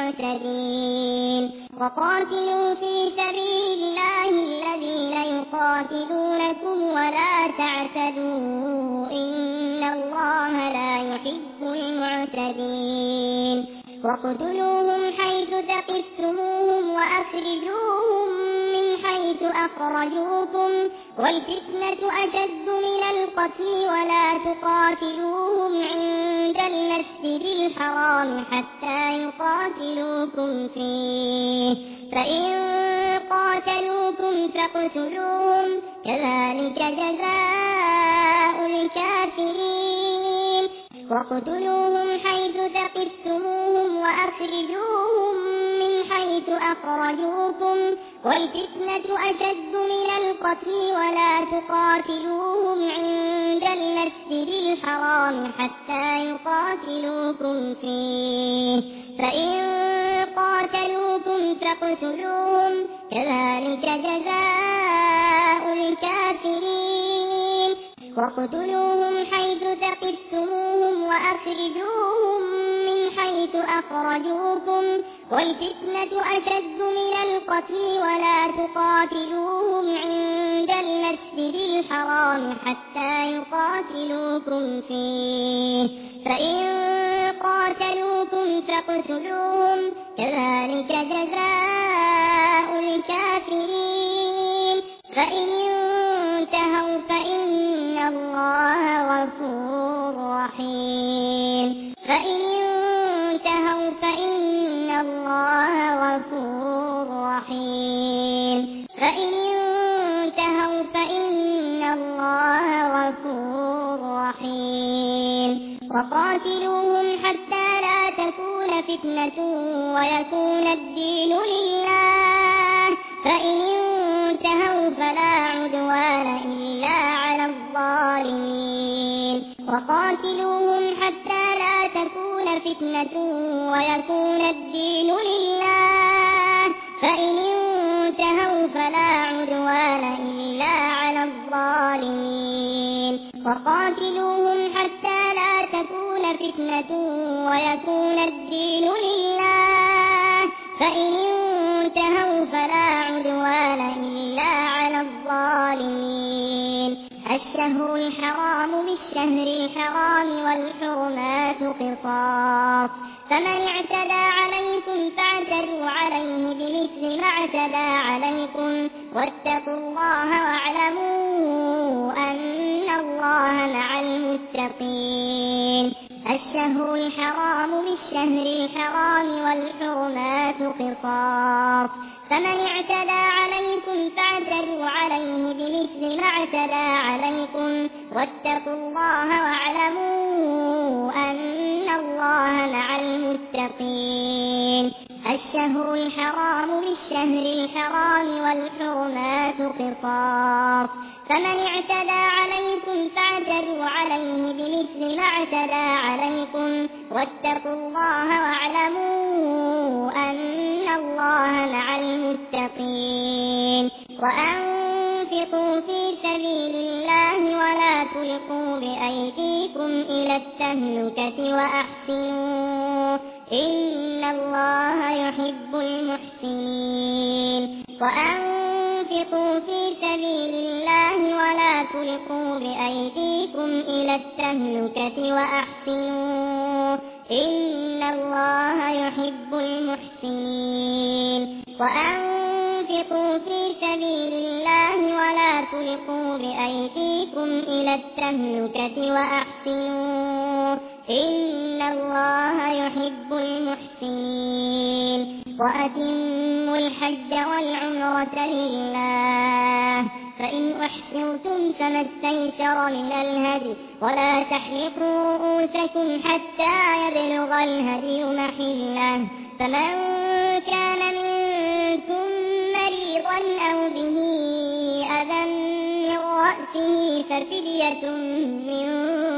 A: المعتدين. وقاتلوا في سبيل الله الذين يقاتلونكم ولا تعتدوا إن الله لا يحب المعتدين. وقتلوهم حيث ثقفتموهم وأخرجوهم من حيث أخرجوكم والفتنة أشد من القتل ولا تقاتلوهم عند المسجد الحرام حتى يقاتلوكم فيه فإن قاتلوكم فاقتلوهم كذلك جزاء الكافرين. وقتلوهم حيث ثقفتموهم وأخرجوهم من حيث أخرجوكم والفتنة أشد من القتل ولا تقاتلوهم عند المسجد الحرام حتى يقاتلوكم فيه فإن قاتلوكم فاقتلوهم كذلك جزاء الكافرين. وقتلوهم حيث ثقفتموهم وأخرجوهم من حيث أخرجوكم والفتنة أشد من القتل ولا تقاتلوهم عند المسجد الحرام حتى يقاتلوكم فيه فإن قاتلوكم فاقتلوهم كذلك جزاء الكافرين. فإن انتهوا فإن الله غفور رحيم. فإن انتهوا فإن الله غفور رحيم. فإن انتهوا فإن الله غفور رحيم. وقاتلوهم حتى لا تكون فتنة ويكون الدين لله فإن انتهوا فلا عدوان إلا على الظالمين. وقاتلوهم حتى لا تكون فتنة ويكون الدين لله فإن انتهوا فلا عدوان إلا على الظالمين. وقاتلوهم حتى لا تكون فتنة ويكون الدين لله فإن انتهوا فلا عدوان إلا على الظالمين. الشهر الحرام بالشهر الحرام والحرمات قصاص فمن اعتدى عليكم فاعتدوا عليه بمثل ما اعتدى عليكم واتقوا الله واعلموا أن الله مع المتقين. الشهر الحرام بالشهر الحرام والحرمات قصاص فمن اعتدى عليكم فاعتدوا عليه بمثل ما اعتدى عليكم واتقوا الله واعلموا أن الله مع المتقين. الشهر الحرام بالشهر الحرام والحرمات قصاص فمن اعتدى عليكم فاعتدوا عليه بمثل ما اعتدى عليكم واتقوا الله واعلموا أن الله مع المتقين. وأنفقوا في سبيل الله ولا تلقوا بأيديكم إلى التهلكة وأحسنوا إن الله يحب المحسنين. وأنفقوا في سبيل الله ولا تلقوا بأيديكم إلى التهلكة وأحسنوا إن الله يحب المحسنين وأنفقوا في سبيل الله ولا تلقوا بأيديكم إلى التهلكة وأحسنوا إن الله يحب المحسنين وأتموا الحج والعمرة لله فإن أحصرتم فما استيسر من الهدي ولا تحلقوا رؤوسكم حتى يبلغ الهدي محله فمن كان منكم مريضا أو به أذى من رأسه ففدية من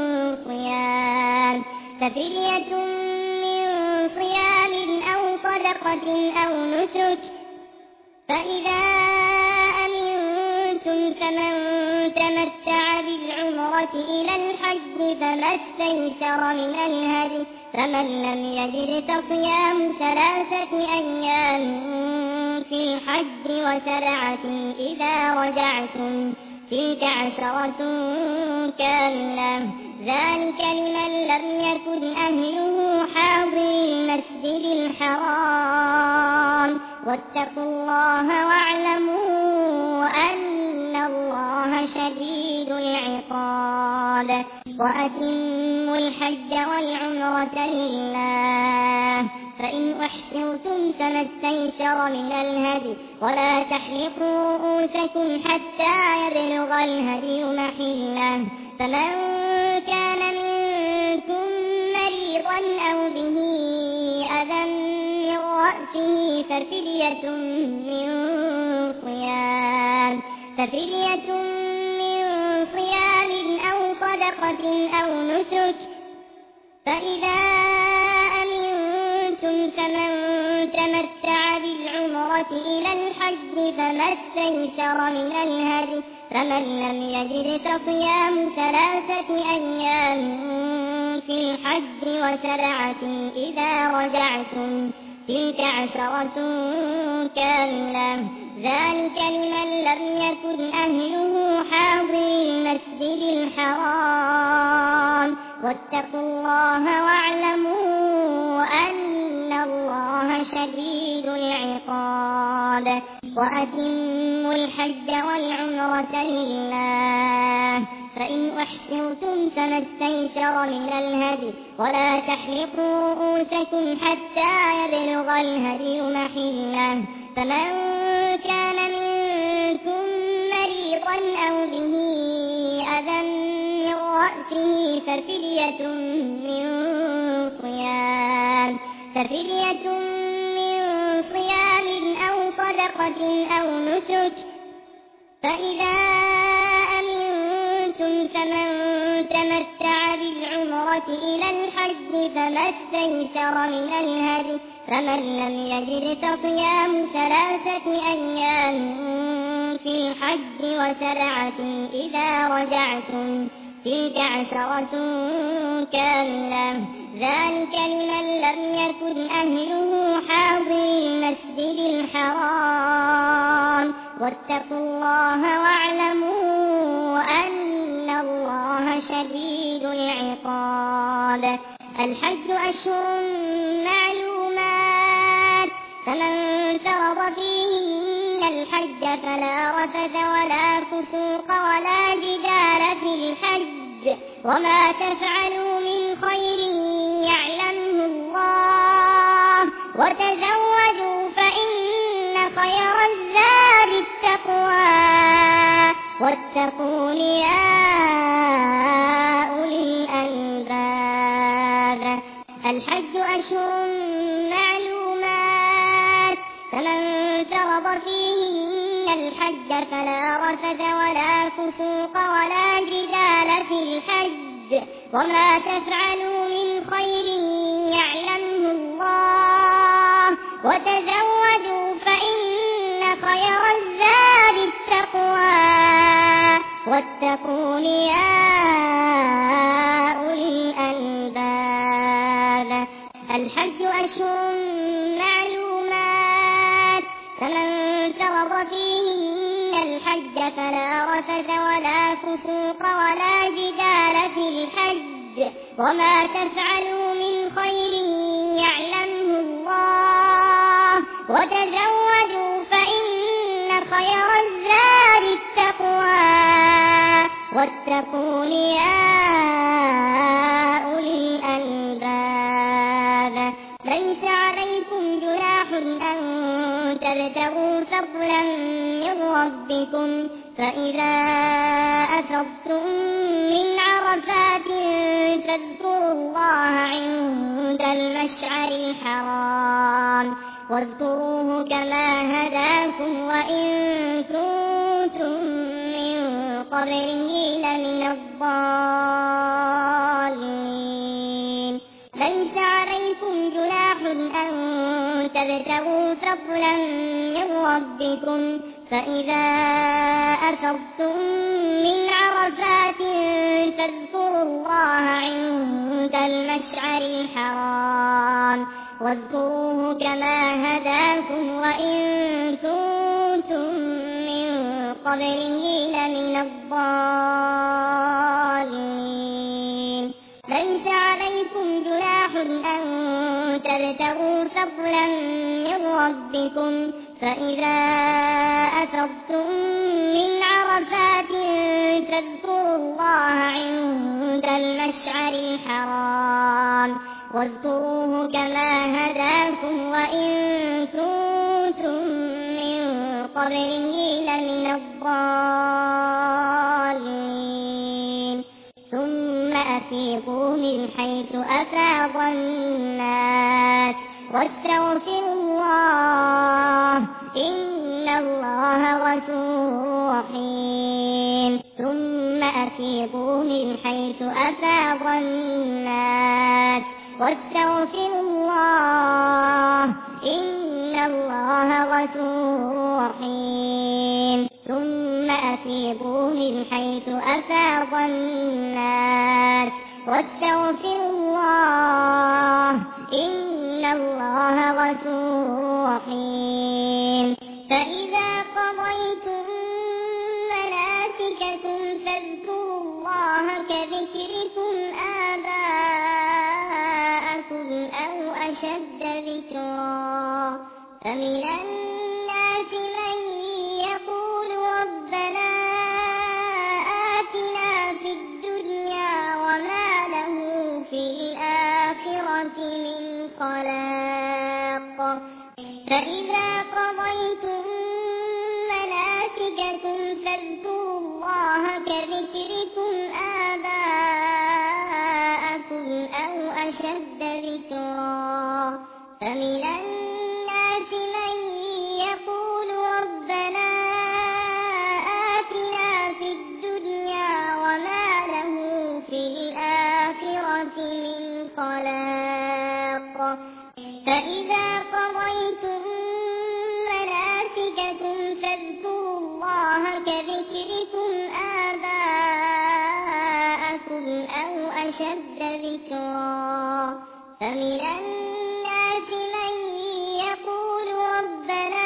A: صيام أو صدقة أو نسك فإذا أمنتم فمن تمتع بالعمرة إلى الحج فما استيسر من الهدي فمن لم يجد فصيام 3 أيام في الحج و7 إذا رجعتم تلك 10 كاملة ذلك لمن لم يكن أهله حاضر المسجد الحرام واتقوا الله واعلموا أن الله شديد العقاب وأتموا الحج والعمرة لله فإن أحصرتم فما استيسر من الهدي ولا تحلقوا رؤوسكم حتى يبلغ الهدي محله فمن كان منكم مريضا أو به أذى من رأسه ففدية من صيام أو صدقة أو نسك فإذا أمنتم فمن تمتع بالعمرة إلى الحج فما استيسر من الهدي فمن لم يجد فصيام 3 أيام في الحج و7 إذا رجعتم تلك 10 كاملة ذلك لمن لم يكن أهله حاضر المسجد الحرام واتقوا الله واعلموا أن الله شديد العقاب وأتموا الحج والعمرة لله فإن أحصرتم فما استيسر من الهدي ولا تحلقوا رؤوسكم حتى يبلغ الهدي محله فمن كان منكم مريضا أو به أذى من رأسه ففدية من صيام أو صدقة أو نسك فإذا أمنتم فمن تمتع بالعمرة إلى الحج فما استيسر من الهدي فمن لم يجد فصيام 3 أيام في الحج و7 إذا رجعتم تلك 10 كاملة ذلك لمن لم يكن أهله حاضر المسجد الحرام واتقوا الله واعلموا أن الله شديد العقاب الحج أشهر معلومات فمن فرض فيهن الحج فلا رفث ولا فسوق ولا جدال في الحج وما تفعلوا من خير يعلمه الله وتزودوا فإن خير الزاد التقوى واتقون يا أولي الألباب الحج أشهر معلومات فمن فرض فيهن الحج فلا رفث ولا فسوق ولا جدال في الحج وما تفعلوا من خير يعلمه الله وتزودوا فإن خير الزاد التقوى واتقون يا أولي الألباب الحج أشهر معلومات فمن فرض فيهن الحج فلا رفث ولا فسوق ولا جدال في الحج وما تفعلوا من خير يعلمه الله وتزودوا فإن خير الزاد التقوى واتقون يا أولي الألباب ليس عليكم جناح أن تبتغوا فضلا من ربكم فإذا أفضتم من عرفات فاذكروا الله عند المشعر الحرام واذكروه كما هداكم وإن كنتم من قبله لمن الضالين ليس عليكم جناح أن تبتغوا فضلا من ربكم فإذا أفضتم من عرفات فاذكروا الله عند المشعر الحرام واذكروه كما هداكم وإن كنتم من قبله لمن الضالين ليس عليكم جناح أن تبتغوا فضلا من ربكم فإذا أفضتم من عرفات فاذكروا الله عند المشعر الحرام واذكروه كما هداكم وإن كنتم من قبله لمن الضالين ثم أفيضوا من حيث أفاض الناس واستغفروا الله إن الله غفور رحيم ثم أفيضوا من حيث أفاض الناس واستغفروا الله إن الله غفور رحيم ثم أفيضوا من حيث أفاض الناس واستغفروا الله إن الله غفور رحيم فإذا قضيتم مناسككم فاذكروا الله كذكركم آباءكم أو أشد ذكرا فمن الناس من يقول ربنا آتنا في الدنيا وما له في الآخرة من خلاق فإذا قضيتم مناسككم فاذكروا الله كذكركم آباءكم أو أشد ذكرا فمن الناس من يقول ربنا آتنا في الدنيا وما له في الآخرة من خلاق فإذا قضيتم مناسككم فاذكروا الله كذكركم آباءكم أو أشد ذكرا فمن الناس من يقول ربنا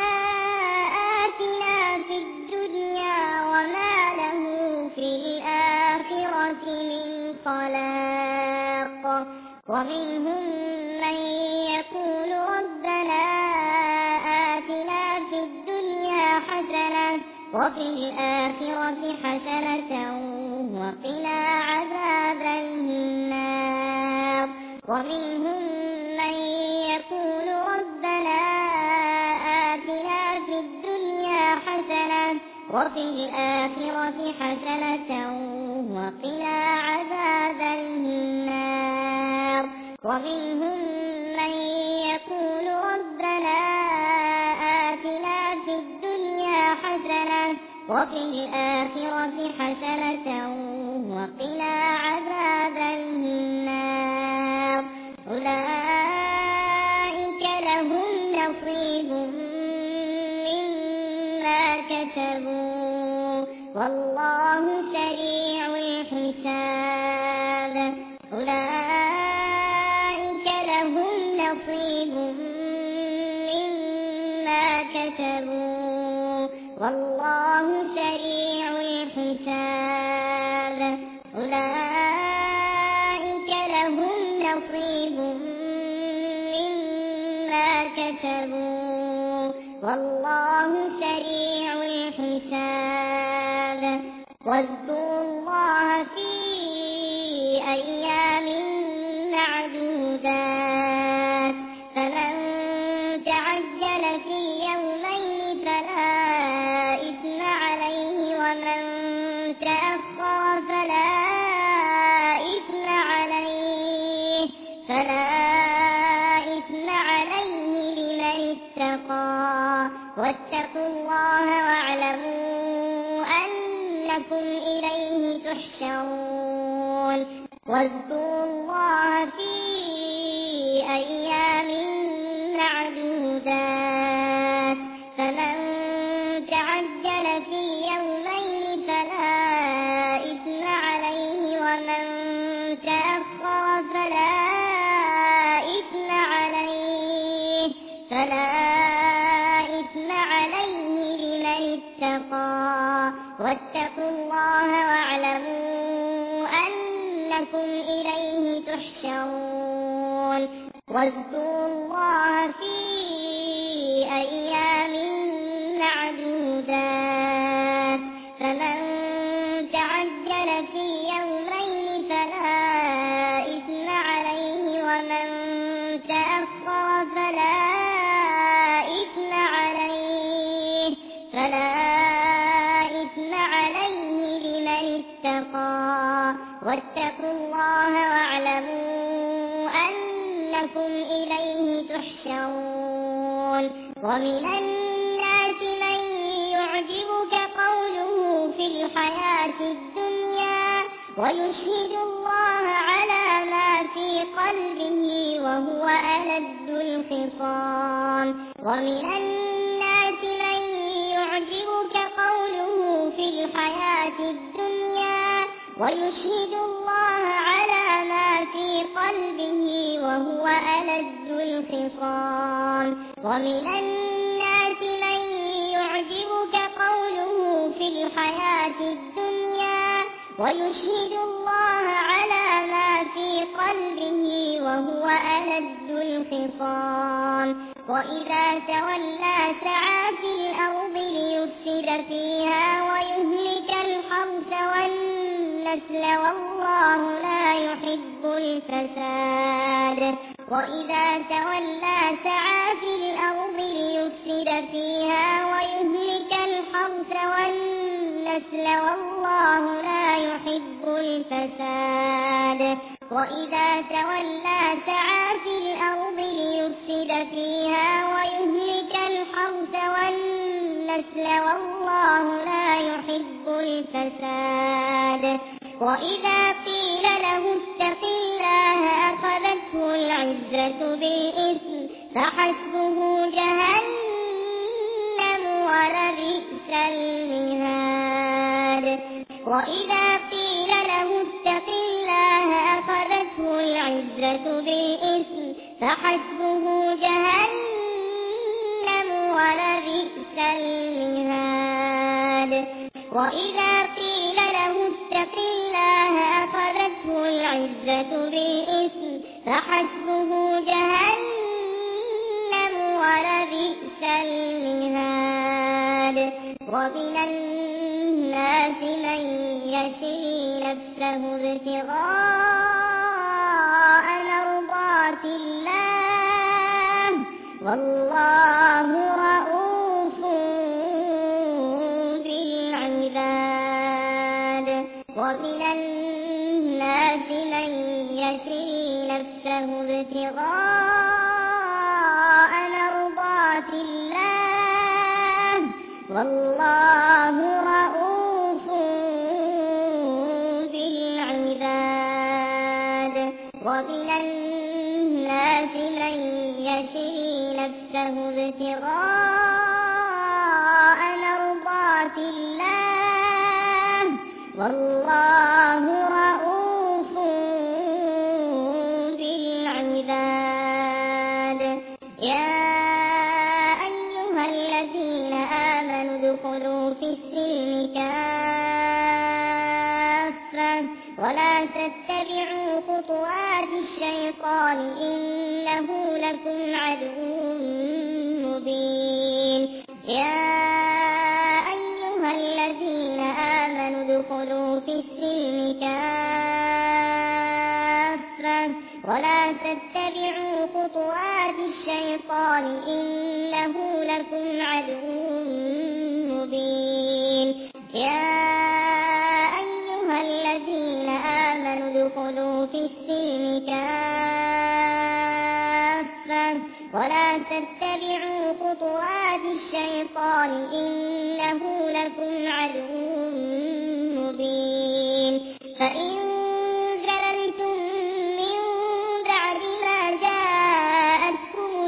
A: آتنا في الدنيا وما له في الآخرة من خلاق ومنهم من يقول ربنا آتنا في الدنيا حسنة وفي الآخرة حسنة وقنا عذاب النار ومنهم من يقول ربنا آتنا في الدنيا حسنة وفي الآخرة حسنة وقنا عذاب النار ومنهم من يقول ربنا آتنا في الدنيا حسنة وفي الآخرة حسنة وقنا عذاب النار أولئك لهم نصيب مما كسبوا والله سريع الحساب أولئك لهم نصيب مما كسبوا والله سريع الحساب أولئك لهم نصيب مما كسبوا والله سريع الحساب واذكروا الله في أيام معدودات فمن تعجل في يومين فلا إثم عليه ومن تأخر فلا إثم عليه لمن اتقى واتقوا الله واعلموا أنكم إليه تحشرون واذكروا الله في أيام معدودات فمن تعجل في يومين فلا إثم عليه ومن تأخر فلا إثم عليه لمن اتقى واتقوا الله واعلموا أنكم إليه تحشرون واذكروا الله في أيام معدودات فمن تعجل في يومين فلا إثم عليه ومن تأخر فلا إثم عليه لمن اتقى واتقوا الله واعلموا أنكم إليه تحشرون ومن الناس من يعجبك قوله في الحياة الدنيا ويشهد الله على ما في قلبه وهو ألد الخصام ومن الناس من يعجبك قوله في الحياة الدنيا ويشهد الله على ما في قلبه وهو ألد الخصام ومن الناس من يعجبك قوله في الحياة الدنيا ويشهد الله على ما في قلبه وهو ألد الخصام وإذا تولى سعى في الأرض ليفسد فيها ويهلك الحرث والنسل والله لا يحب الفساد وإذا تولى سعى في الأرض ليفسد فيها ويهلك الحرث والنسل والله لا يحب الفساد وإذا تولى سعى في الأرض ليفسد فيها ويهلك الحرث والنسل والله لا يحب الفساد وإذا قيل له اتق الله أخذته العزة بالإثم فحسبه جهنم ولبئس المهاد وإذا قيل له اتق الله أخذته العزة بالإثم فحسبه جهنم ولبئس المهاد وإذا قيل له اتق الله أخذته العزة بالإثم فحسبه جهنم ولبئس المهاد ومن الناس من يشري نفسه ابتغاء مرضات الله والله رؤوف بالعباد ومن الناس من يشري نفسه ابتغاء مرضات الله والله رؤوف بالعباد ومن الناس من يشري نفسه ابتغاء مرضات الله والله رؤوف بالعباد يا أيها الذين آمنوا ادخلوا في السلم كافة ولا تتبعوا خطوات الشيطان إنه لكم عدو مبين يا أيها الذين آمنوا ادخلوا في السلم كافة ولا تتبعوا خطوات الشيطان إنه لكم عدو مبين يا أيها الذين آمنوا ادخلوا في السلم كافة ولا تتبعوا خطوات الشيطان إنه لكم عدو مبين فإن زللتم من بعد ما جاءتكم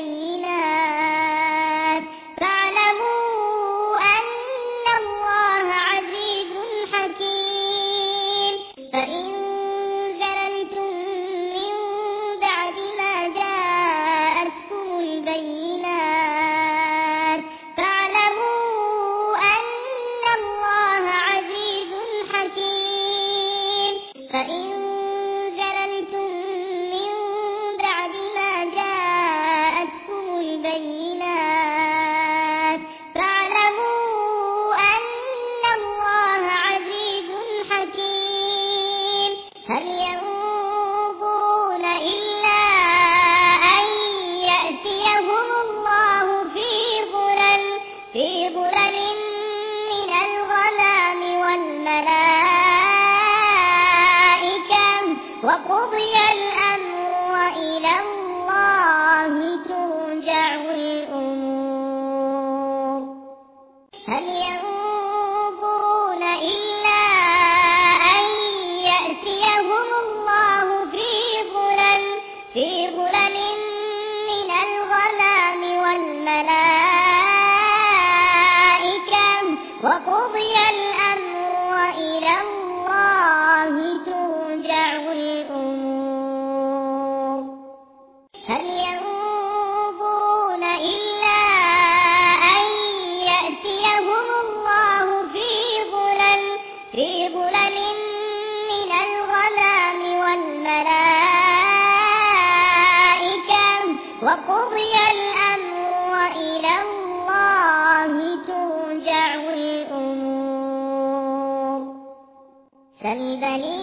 A: البينات فاعلموا أن الله عزيز حكيم فإن زللتم من بعد ما جاءتكم البينات فاعلموا أن الله عزيز حكيم فإن زللتم من بعد ما جاءتكم البينات فاعلموا أن الله عزيز حكيم هل ينظرون إلا أن يأتيهم الله في ظلل من الغمام والملائكة وقضي الأمر وإلى الله ترجع الأمور هل ينظرون إلا أن يأتيهم الله في ظلل من الغمام والملائكة وقضي الأمر وإلى الله ترجع الأمور هل ينظرون إلا أن يأتيهم الله في ظلل من الغمام والملائكة وقضي الأمر وإلى الله ترجع الأمور سل بني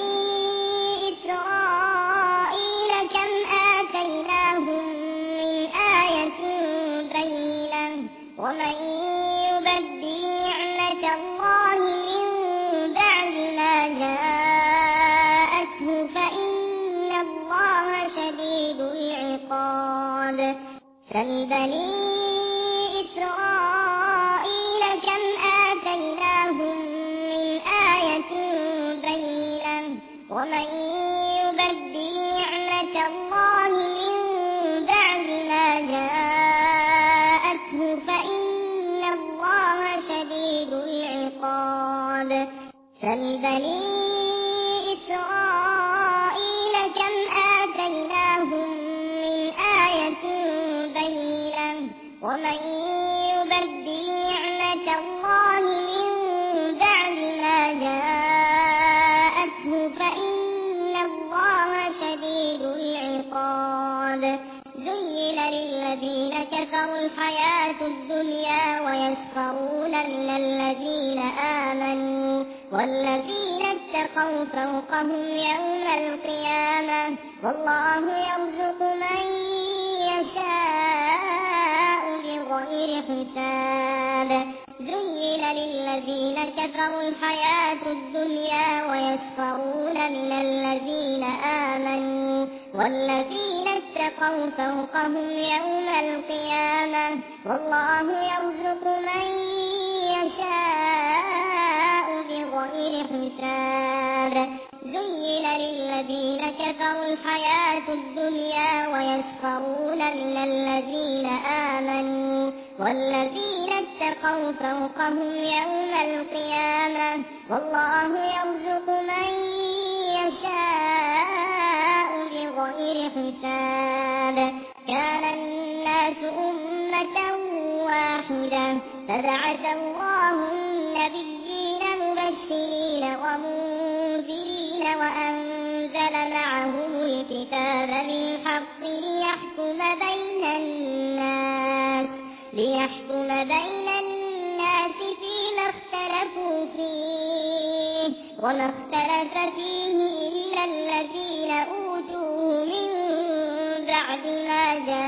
A: إسرائيل كم آتيناهم من آية بينة ومن يبدل نعمة الله من بعد ما جاءته فإن الله شديد العقاب سل بني إسرائيل كم آتيناهم من آية بينة ومن يبدل نعمة الله من بعد ما جاءته فإن الله شديد العقاب سل بني إسرائيل كم آتيناهم من آية بينة ومن يبدل نعمة الله من بعد ما جاءته فإن الله شديد العقاب زين للذين كفروا الحياة الدنيا ويسخرون من الذين آمنوا والذين اتقوا فوقهم يوم القيامة والله يرزق من يشاء بغير حساب زين للذين كفروا الحياة الدنيا ويسخرون من الذين آمنوا والذين اتقوا فوقهم يوم القيامة والله يرزق من يشاء بغير حساب زين للذين كفروا الحياة الدنيا ويسخرون من الذين آمنوا والذين اتقوا فوقهم يوم القيامة والله يرزق من يشاء بغير حساب كان الناس أمة واحدة فبعث الله النبيين مبشرين ومنذرين وأنزل معهم الكتاب بالحق ليحكم بين الناس فيما اختلفوا فيه وما اختلف فيه إلا الذين أوتوه من بعد ما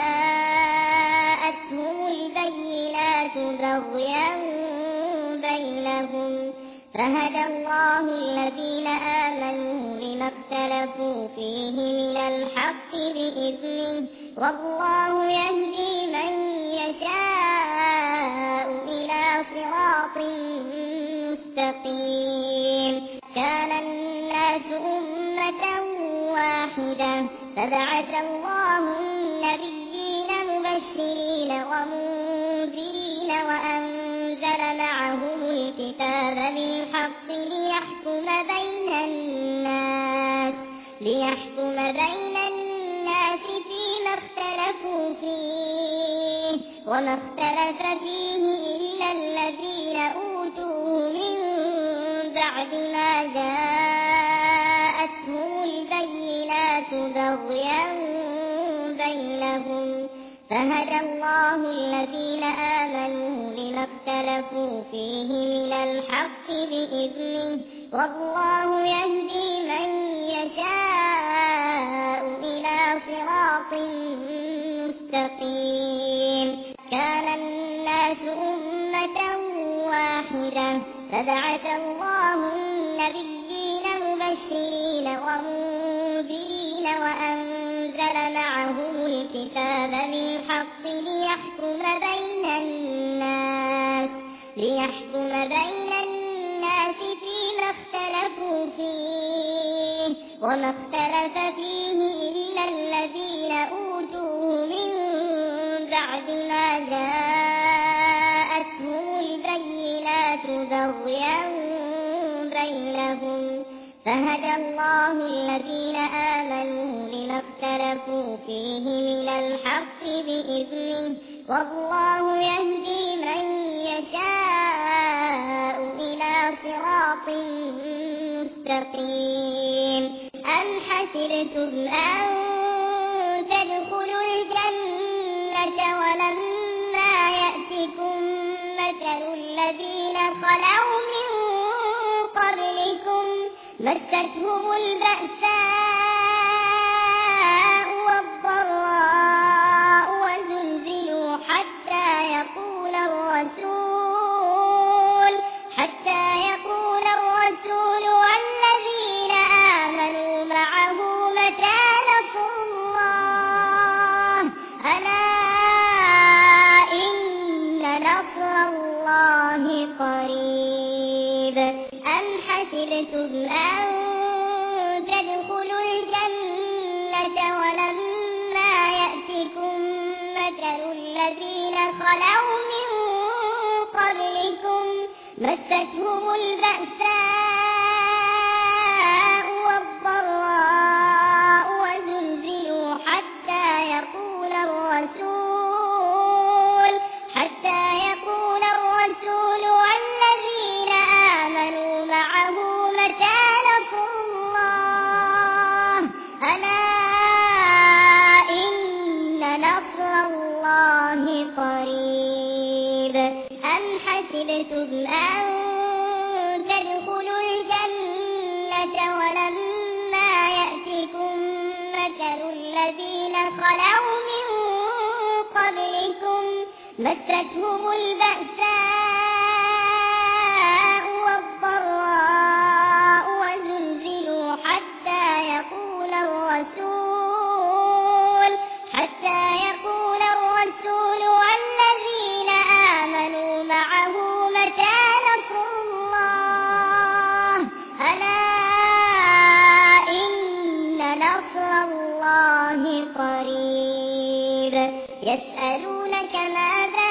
A: جاءتهم البينات بغيا بينهم فهدى الله الذين آمنوا لما اختلفوا فيه من الحق بإذنه والله يهدي من يشاء إلى صراط مستقيم. كان الناس أمة واحدة فبعث الله النبيين مبشرين ومنذرين وأنزل معهم الكتاب بالحق ليحكم بين الناس فيما اختلفوا فيه وما اختلف فيه إلا الذين أوتوه من بعد ما جاءتهم البينات بغيا بينهم فهدى الله الذين آمنوا لما اختلفوا فيه من الحق بإذنه والله يهدي من يشاء إلى صراط مستقيم. كان الناس أمة واحدة فبعث الله النبيين مبشرين ومنذرين وأنزل معهم الكتاب بالحق ليحكم بين الناس فيما اختلفوا فيه وما اختلف فيه إلا الذين أوتوه من بعد ما جاءتهم البينات بغيا بينهم فهدى الله الذين آمنوا لما اختلفوا فيه من الحق بإذنه والله يهدي من يشاء إلى صراط مستقيم. أم حسبتم أن تدخلوا الجنة ولما يأتكم مثل الذين خلوا من قبلكم مستهم البأساء والضراء وزلزلوا حتى يقول الرسول والذين آمنوا معه متى نصر الله ألا إن نصر الله قريب. أم حسبتم أن تدخلوا الجنة ولما يأتكم مثل الذين خلوا من قبلكم مستهم البأساء والضراء وزلزلوا حتى يقول الرسول والذين آمنوا معه متى نصر الله ألا إن نصر الله قريب. أم حسبتم أن تدخلوا الجنة ولما يأتكم مثل الذين خلوا من قبلكم مستهم البأساء والضراء وزلزلوا حتى يقول الرسول والذين آمنوا معه متى نصر الله ألا إن نصر الله قريب. يسألونك ماذا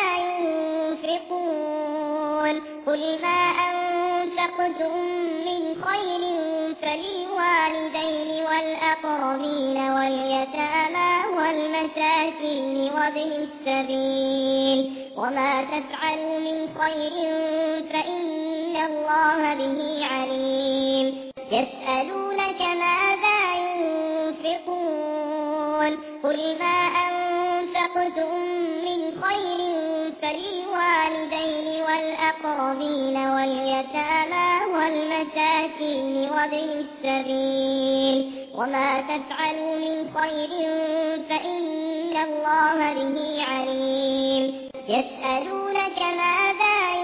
A: ينفقون قل ما أنفقتم من خير فللوالدين والأقربين واليتامى والمساكين وابن السبيل وما تفعلوا من خير فإن الله به عليم. يسألونك قل ما أنفقتم من خير فللوالدين والأقربين واليتامى والمساكين وابن السبيل وما تفعلوا من خير فإن الله به عليم يسألونك ماذا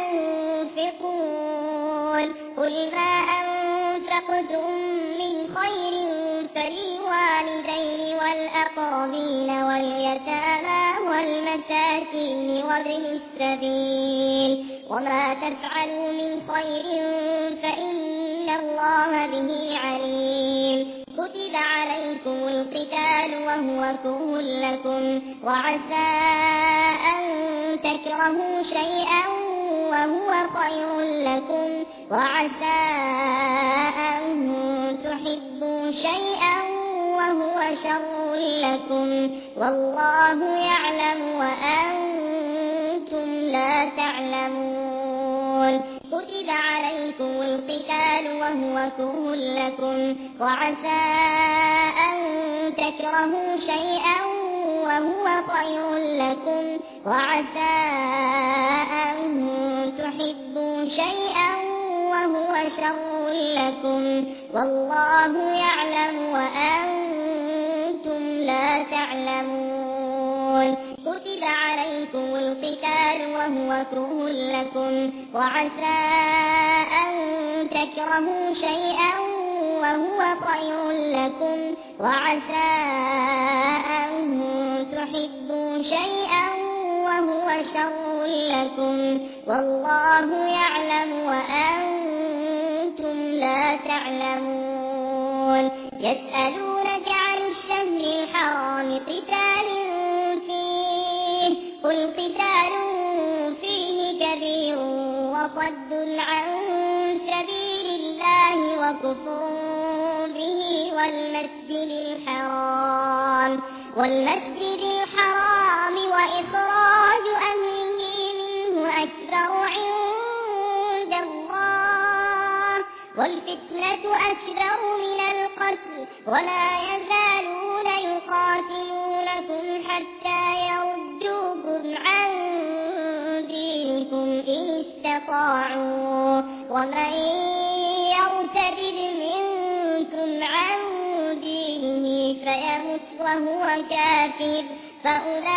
A: ينفقون قل ما أنفقتم من خير فللوالدين والأقربين واليتامى والمساكين وابن السبيل وما تفعلوا من خير فإن الله به عليم كتب عليكم القتال وهو كره لكم وعسى أن تكرهوا شيئا وهو خير لكم وعسى أن تحبوا شيئا وهو شر لكم والله يعلم وأنتم لا تعلمون كتب عليكم القتال وهو كره لكم وعسى أن تكرهوا شيئا وهو خير لكم وعسى أن تحبوا شيئا وهو شر لكم والله يعلم وأنتم لا تعلمون كتب عليكم القتال وهو كره لكم وعسى أن تكرهوا شيئا وهو خير لكم وعسى أن تحبوا شيئا وهو شر لكم والله يعلم وأنتم لا تعلمون يسألونك عن الشهر الحرام قتال فيه قل قتال فيه كبير وصد عن سبيل الله وكفر به والمسجد الحرام وإخراج أهله منه أكبر عند الله والفتنة أكبر من القتل ولا يزالون يقاتلونكم حتى يردوكم عن دينكم إن استطاعوا ومن يرتد منكم عن دينه فيمت وهو كافر فأولئك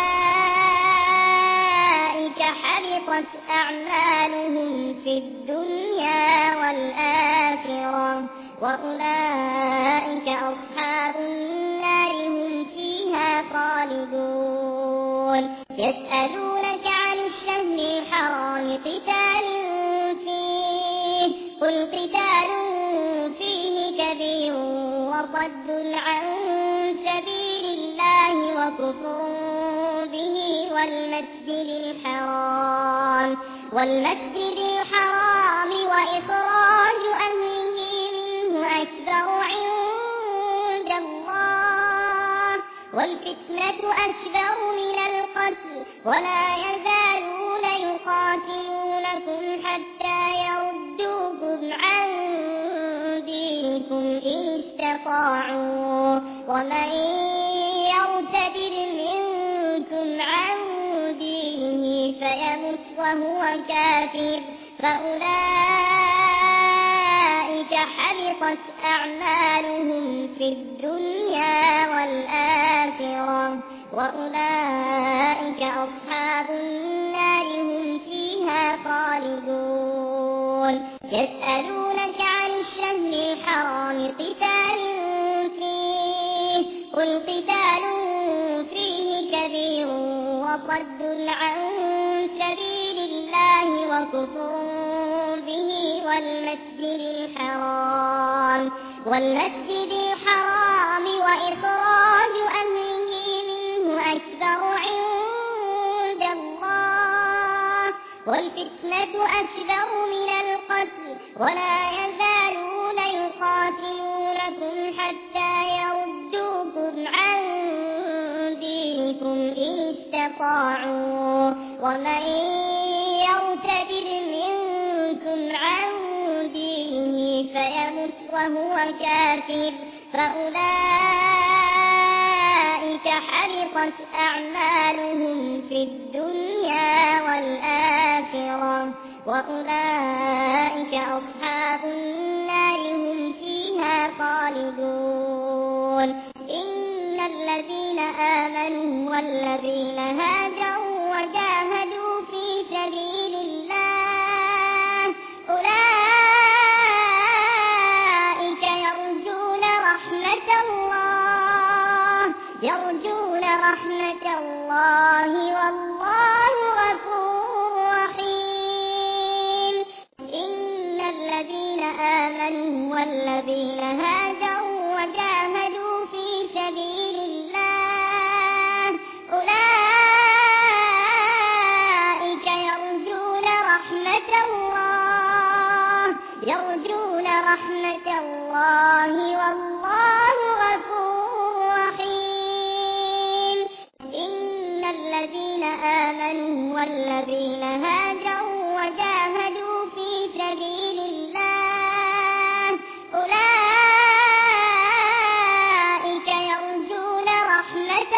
A: حبطت أعمالهم في الدنيا والآخرة وأولئك أصحاب النار هم فيها خالدون يسألونك عن الشهر الحرام قتال فيه قل قتال فيه كبير وصد عن سبيل الله وكفر به والمسجد الحرام وإخراج أهله منه أكبر عند الله والفتنة أكبر من القتل ولا يزالون يقاتلونكم حتى يردوكم عن دينكم إن استطاعوا ومن يرتد منكم عن دينه فيمت وهو كافر فأولئك حبطت أعمالهم في الدنيا والآخرة وأولئك أصحاب النار هم فيها خالدون يسألونك عن الشهر الحرام قتال فيه قل قتال فيه كبير وصد عن سبيل الله وكفر به والمسجد الحرام وإخراج أهله منه أكبر عند الله والفتنة أكبر من القتل ولا يزالون يقاتلونكم حتى يردوكم عن دينكم إن استطاعوا ومن يرتد منكم عن دينه فيمت وهو كافر فأولئك أولئك حبطت أعمالهم في الدنيا والآخرة وأولئك أصحاب النار هم فيها خالدون إن الذين آمنوا والذين هاجروا وجاهدوا في سبيل الله أولئك يرجون رحمة الله والله غفور رحيم إن الذين آمنوا والذين هاجروا وجاهدوا في سبيل الله أولئك يرجون رحمة الله والله غفور رحيم إن الذين آمنوا والذين هاجروا وجاهدوا في سبيل الله أولئك يرجون رحمة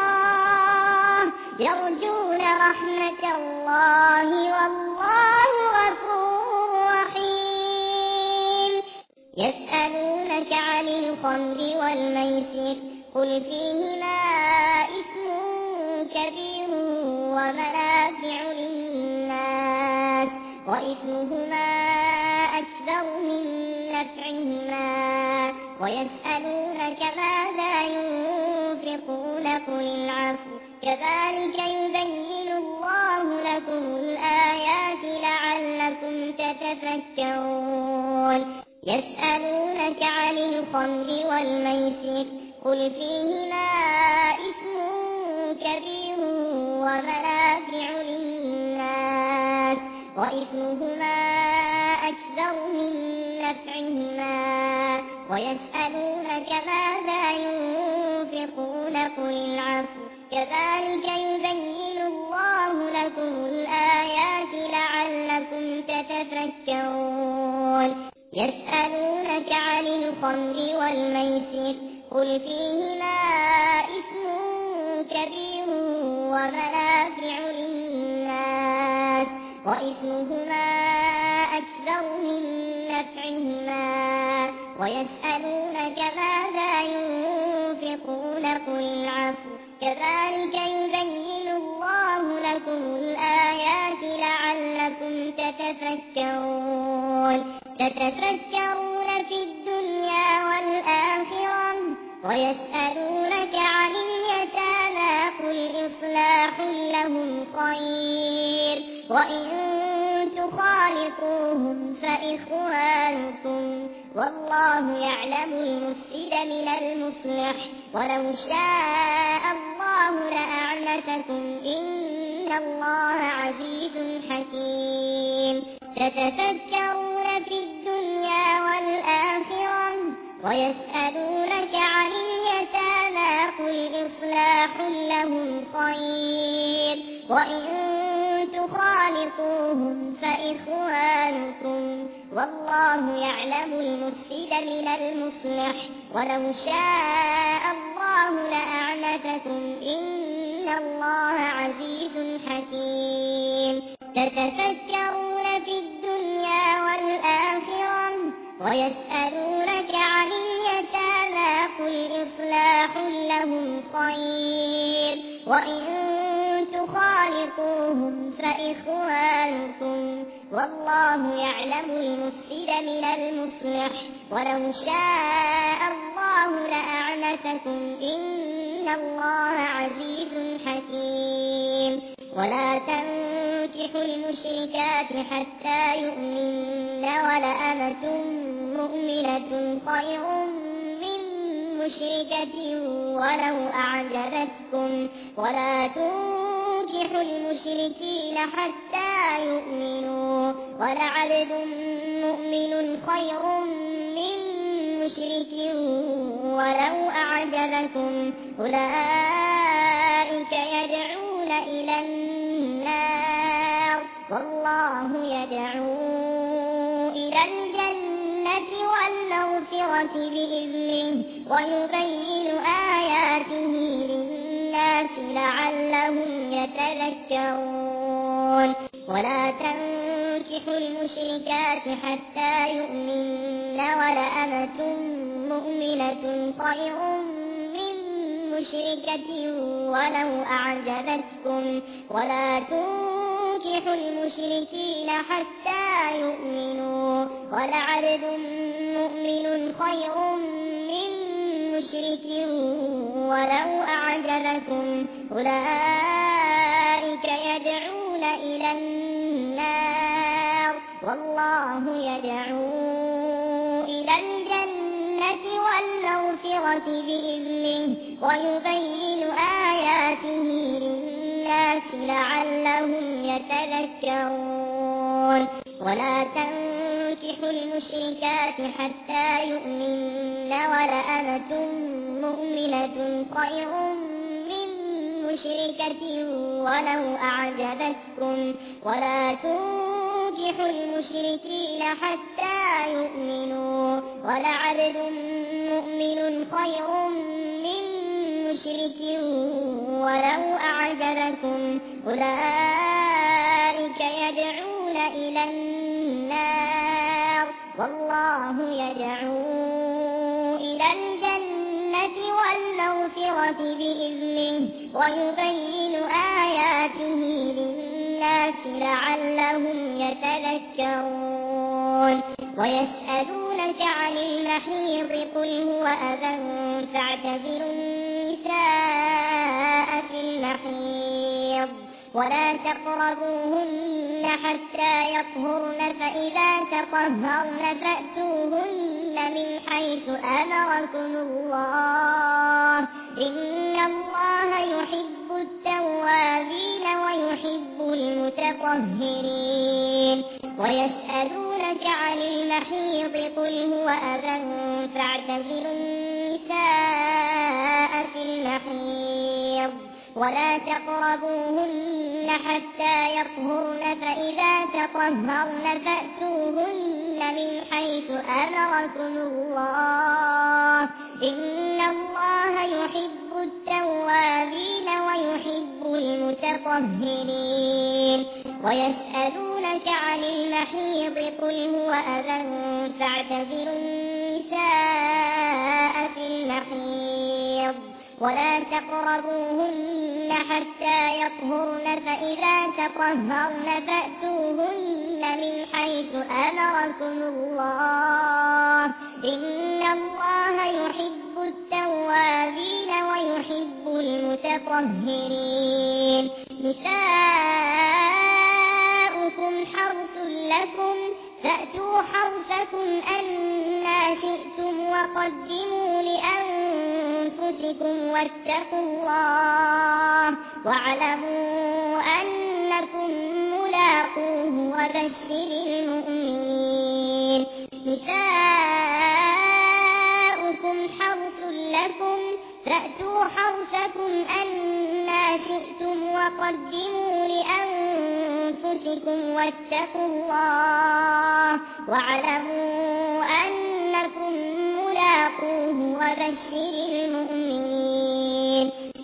A: الله والله غفور رحيم يسألونك عن الخمر والميسر قل فيهما إثم كبير ومنافع للناس وإثمهما أكبر من نفعهما ويسألونك ماذا ينفقون قل العفو كذلك يبين الله لكم الآيات لعلكم تتفكرون يسألونك عن الخمر والميسر قل فيهما إثم كبير ومنافع للناس وإثمهما أكبر من نفعهما ويسألونك ماذا ينفقون قل العفو كذلك يبين الله لكم الآيات لعلكم تتفكرون يسألونك عن الخمر والميسر قل فيهما إثم كبير ومنافع للناس وإثمهما أكبر من نفعهما ويسألونك ماذا ينفقون قل العفو كذلك يبين الله لكم الآيات لعلكم تتفكرون في الدنيا والآخرة ويسألونك عن اليتامى قل إصلاح لهم خير وإن تخالطوهم فإخوانكم والله يعلم المفسد من المصلح ولو شاء الله لأعنتكم إن الله عزيز حكيم تتفكرون في الدنيا والآخرة ويسألونك عن اليتامى قل إصلاح لهم خير وإن تخالطوهم فإخوانكم والله يعلم المفسد من المصلح ولو شاء الله لأعنتكم إن الله عزيز حكيم تتفكرون في الدنيا والآخرة ويسألونك عن اليتامى قل إصلاح لهم خير وإن تخالطوهم فإخوانكم والله يعلم المفسد من المصلح ولو شاء الله لأعنتكم إن الله عزيز حكيم ولا تنكحوا المشركات حتى يؤمنن ولأمة مؤمنة خير من مشركة ولو أعجبتكم ولا تنكحوا المشركين حتى يؤمنوا ولعبد مؤمن خير من مشرك ولو أعجبكم أولئك يدعون إلى النار والله يدعو إلى الجنة والمغفرة بإذنه ويبين آياته للناس لعلهم يتذكرون ولا تنكحوا المشركات حتى يؤمنن ولأمة مؤمنة خير من مشركة ولو أعجبتكم ولا تنكحوا المشركين حتى يؤمنوا ولعبد مؤمن خير من مشرك ولو أعجبكم أولئك يدعون إلى النار والله يدعو إلى الجنة والمغفرة بإذنه ويبين آياته للناس لعلهم يتذكرون ولا تنكحوا المشركات حتى يؤمنن ولأمة مؤمنة خير من مشركة ولو أعجبتكم ولا تنكحوا المشركين حتى يؤمنوا ولعبد مؤمن خير من مشرك ولو أعجبكم أولئك يدعون إلى النار والله يدعو إلى الجنة والمغفرة بإذنه ويبين آياته للناس لعلهم يتذكرون ويسألونك عن المحيض قل هو أذى فاعتزلوا النساء في المحيض ولا تقربوهن حتى يطهرن فإذا تطهرن فأتوهن من حيث أمركم الله إن الله يحب التوابين ويحب المتطهرين ويسألونك عن المحيض قل هو أذى فاعتزلوا النساء في المحيض ولا تقربوهن حتى يطهرن فإذا تطهرن فأتوهن من حيث أمركم الله إن الله يحب التوابين ويحب المتطهرين ويسألونك عن المحيض قل هو أذى فاعتزلوا النساء في المحيض ولا تقربوهن حتى يطهرن فإذا تطهرن فأتوهن من حيث أمركم الله إن الله يحب التوابين ويحب المتطهرين نساؤكم حرث لكم فأتوا حرثكم أنى شئتم وقدموا لأنفسكم واتقوا الله واعلموا أنكم ملاقوه وبشر المؤمنين نساؤكم حرث لكم فأتوا حرثكم أنى شئتم وقدموا لأنفسكم واتقوا الله واعلموا أنكم ملاقوه وبشر المؤمنين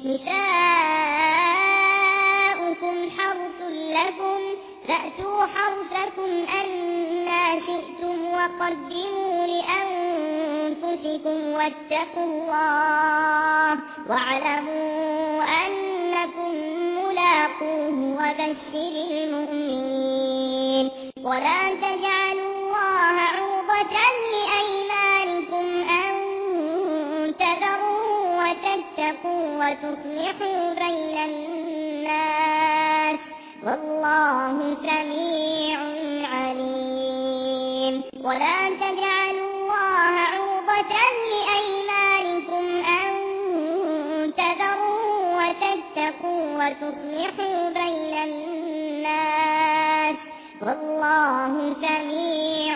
A: نساؤكم حرث لكم فأتوا حرثكم أنى شئتم وقدموا لأنفسكم واتقوا الله واعلموا أنكم ملاقوه وبشر المؤمنين ولا تجعلوا الله عرضة لأيمانكم أن تبروا وتتقوا وتصلحوا بين الناس والله سميع عليم ولا تجعلوا الله عرضة لأيمانكم أن تبروا وتتقوا وتصلحوا بين الناس والله سميع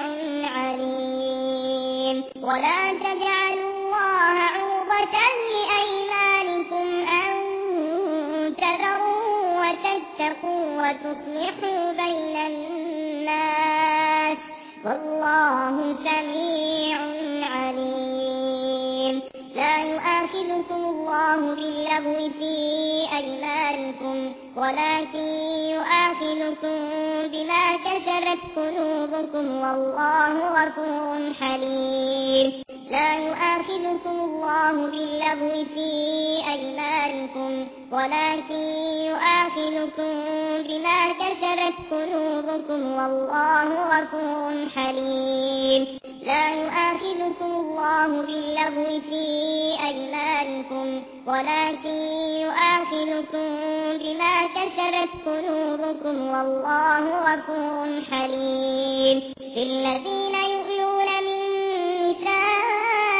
A: عليم ولا تجعلوا الله عرضة لأيمانكم أن تبروا وتتقوا وتصلحوا بين الناس والله سميع عليم لا لا يؤاخذكم الله باللغو في أيمانكم ولكن يؤاخذكم بما كسبت قلوبكم والله غفور حليم. لا يؤاخذكم الله باللغو في أيمانكم ولكن يؤاخذكم بما كسبت قلوبكم والله غفور حليم. لا يؤاخذكم الله باللغو في أيمانكم ولكن يؤاخذكم بما كسبت قلوبكم والله غفور حليم. الذين يؤلون من نسائهم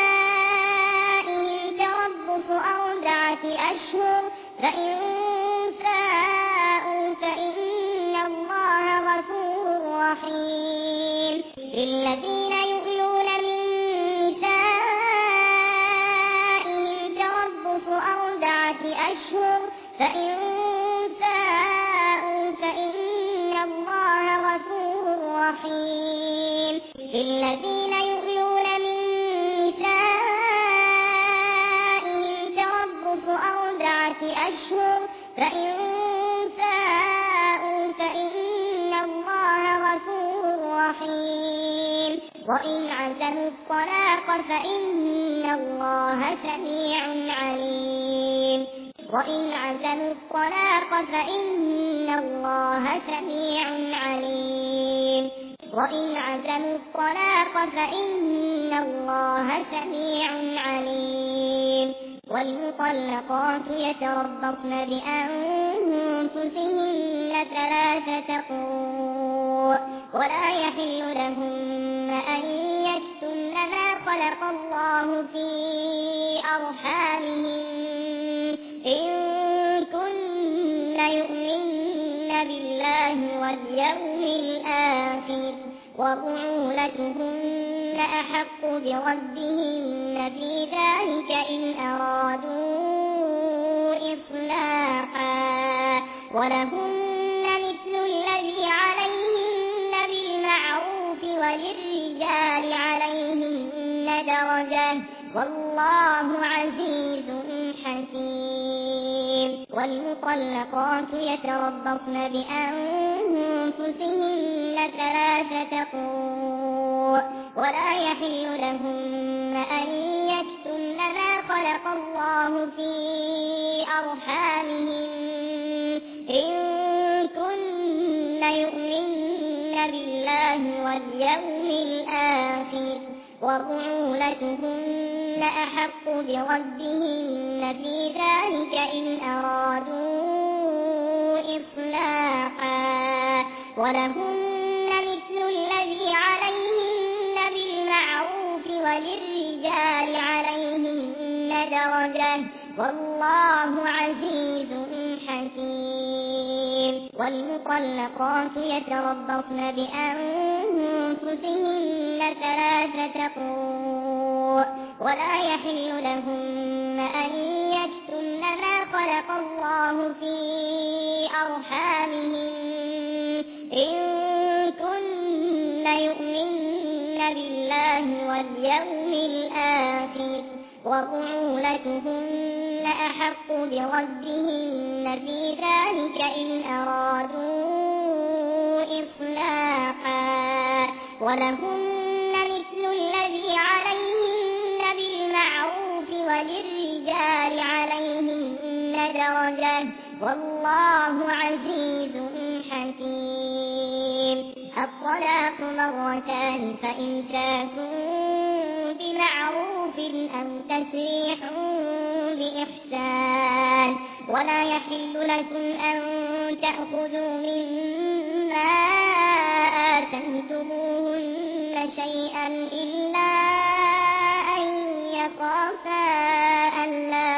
A: تربص 4 أشهر فإن فاءوا فإن الله غفور رحيم. الذين يؤلون من نسائهم تربص 4 أشهر فإن فاءوا فإن الله غفور رحيم. الذين يؤلون من نسائهم تربص 4 أشهر فإن فاءوا فإن الله غفور رحيم. وإن عزموا الطلاق فإن الله سميع عليم. وإن عزموا الطلاق فإن الله سميع عليم. وإن عزموا الطلاق فإن الله سميع عليم. والمطلقات يتربصن بأنفسهن 3 قروء ولا يحل لهن أن يكتمن ما خلق الله في أرحامهن إن كن يؤمن بالله واليوم الآخر وبعولتهن أحق بردهن في ذلك إن أرادوا إصلاحا ولهن مثل الذي عليهن بالمعروف وللرجال عليهن درجة والله عزيز حكيم. والمطلقات يتربصن بأنفسهن 3 قروء ولا يحل لهن أن يكتمن ما خلق الله في أرحامهن إن كن يؤمن بالله واليوم الآخر وبعولتهن أحق بردهن في ذلك إن أرادوا إصلاحا ولهن مثل الذي عليهن بالمعروف وللرجال عليهن درجة والله عزيز حكيم. والمطلقات يتربصن بأنفسهن 3 قروء ولا يحل لهن أن يكتمن ما خلق الله في أرحامهن إن كن يؤمن بالله واليوم الآخر وبعولتهن أحق بردهن في ذلك إن أرادوا إصلاحا ولهن مثل الذي عليهن بالمعروف وللرجال عليهن درجة والله عزيز حكيم. الطلاق 2 فإمساك بمعروف أو تسريح بإحسان ولا يحل لكم أن تأخذوا مما آتيتموهن شيئا إلا أن يخافا ألا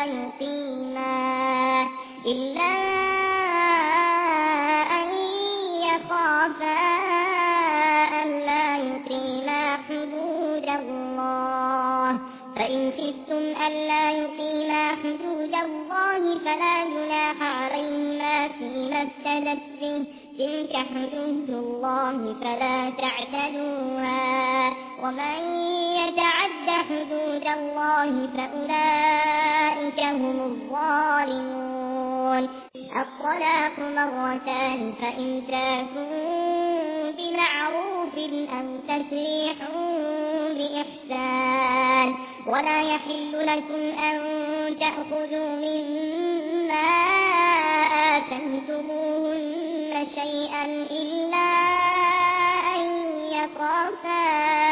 A: يقيما حدود الله فإن خفتم ألا يقيما حدود الله فلا جناح عليهما فيما افتدت به تلك حدود الله فلا تعتدوها ومن يتعد حدود الله فأولئك هم الظالمون. الطلاق مرتان فإمساك بمعروف أو تسريح بإحسان ولا يحل لكم أن تأخذوا مما آتيتموهن شيئا إلا أن يخافا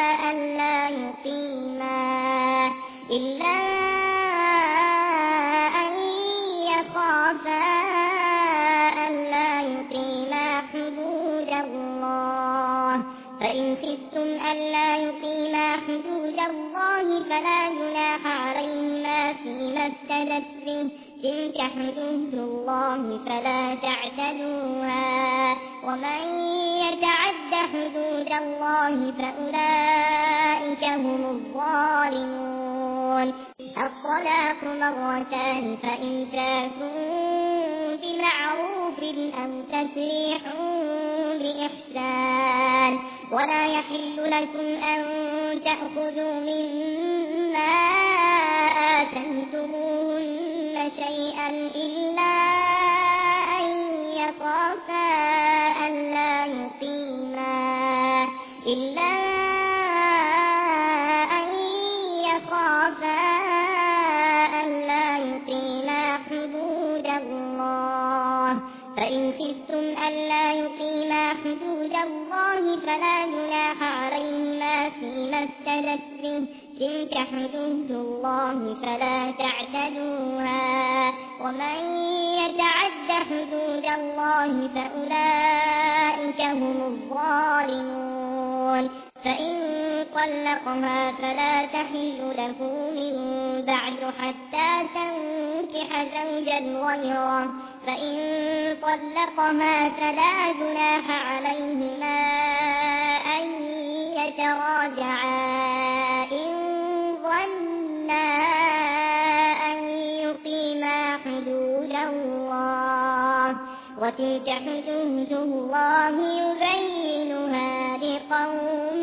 A: ألا يقيما حدود الله. فإن خفتم ألا يقيما حدود الله فلا جناح عليهما فيما افتدت به تلك حدود الله فلا تعتدوها ومن يتعد حدود الله فأولئك هم الظالمون. الطلاق مرتان فإمساك بمعروف أو تسريح بإحسان ولا يحل لكم أن تأخذوا مما آتيتموهن شيئا إلا أن يخافا ألا يقيما حدود الله. فإن خفتم ألا يقيما حدود الله فلا جناح عليهما فيما افتدت به تلك حدود الله فلا تعتدوها ومن يتعد حدود الله فأولئك هم الظالمون. فإن طلقها فلا تحل له من بعد حتى تنكح زوجا غيره. فإن طلقها فلا جناح عليهما أن يتراجعا إن ظنا أن يقيما حدود الله وتلك حدود الله يبينها لقوم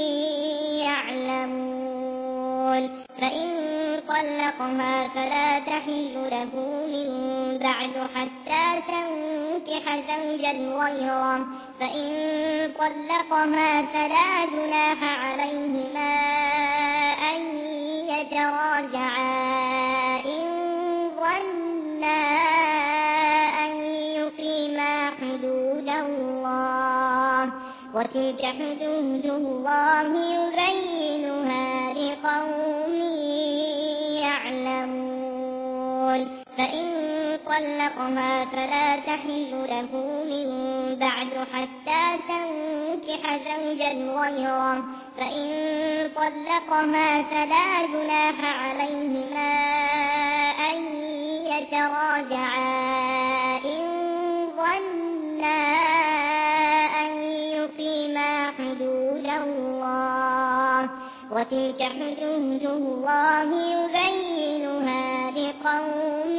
A: يعلمون. فإن طلقها فلا تحل له من بعد حتى تنكح زوجا غيره. فإن طلقها فلا جناح عليهما أن يتراجعا إن ظنا أن يقيما حدود الله وتلك حدود الله يبينها لقوم يعلمون. فإن طلقها فلا تحل له من بعد حتى تنكح زوجا غيره. فإن طلقها فلا جناح عليهما أن يتراجعا إن ظنا أن يقيما حدود الله وتلك حدود الله يبينها لقوم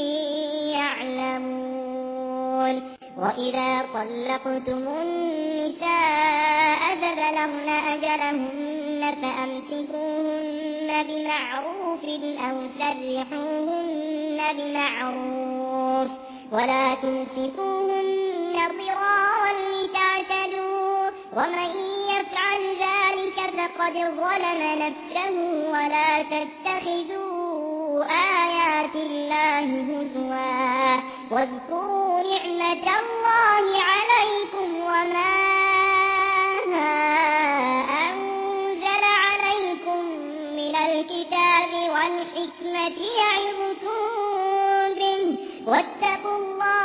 A: يعلمون. وإذا طلقتم النساء فبلغن أجلهن فأمسكوهن بمعروف أو سرحوهن بمعروف ولا تمسكوهن ضرارا لتعتدوا ومن يفعل ذلك فقد ظلم نفسه ولا تتخذوا آيات الله هزوا واذكروا نعمة الله عليكم وما أنزل عليكم من الكتاب والحكمة يعظكم به واتقوا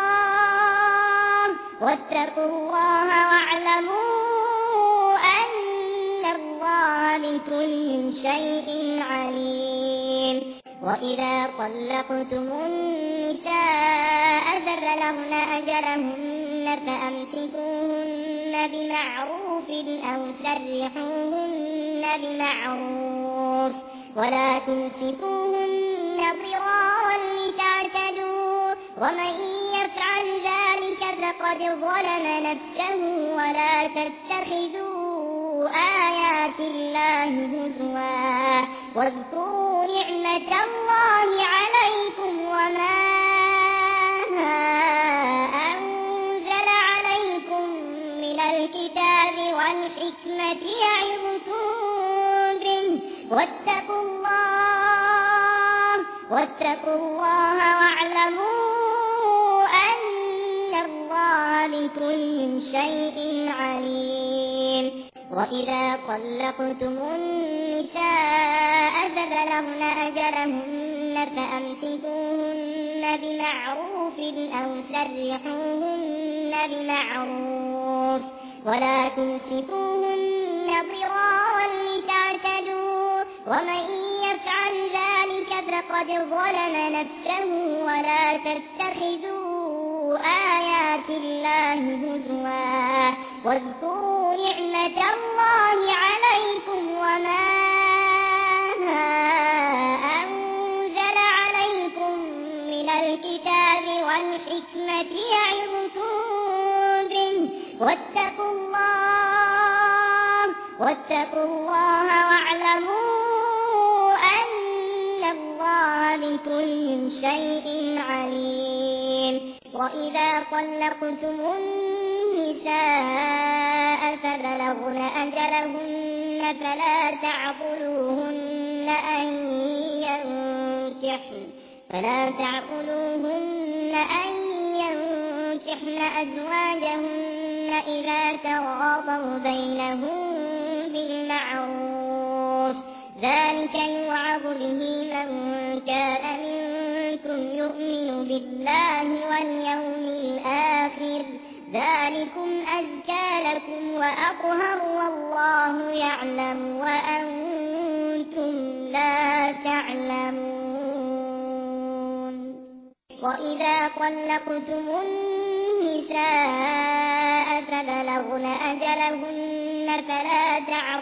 A: الله واعلموا أن الله بكل شيء عليم. وإذا طلقتم النساء فبلغن أجلهن فأمسكوهن بمعروف أو سرحوهن بمعروف ولا تمسكوهن ضرارا لتعتدوا ومن يفعل ذلك فقد ظلم نفسه ولا تتخذوا آيات الله هزوا واذكروا نعمة الله عليكم وما أنزل عليكم من الكتاب والحكمة يعظكم به واتقوا الله واعلموا أن الله بكل شيء عليم. وإذا طلقتم النساء فبلغن أجلهن فأمسكوهن بمعروف أو سرحوهن بمعروف ولا تمسكوهن ضرارا لتعتدوا ومن يفعل ذلك فقد ظلم نفسه ولا تتخذوا آيات الله هزوا واذكروا نعمة الله عليكم وما أنزل عليكم من الكتاب والحكمة يعظكم به واتقوا الله واعلموا أن الله بكل شيء عليم. وإذا طلقتم النساء فبلغن أجلهن فلا تعقلوهن أن ينكحن أزواجهن إذا تراضوا بينهم بالمعروف ذلك يوعظ به من كان منكم يؤمن بالله واليوم الآخر ذلكم أزكى لكم وأطهر والله يعلم وأنتم لا تعلمون. وإذا طلقتم النساء فبلغن أجلهن فلا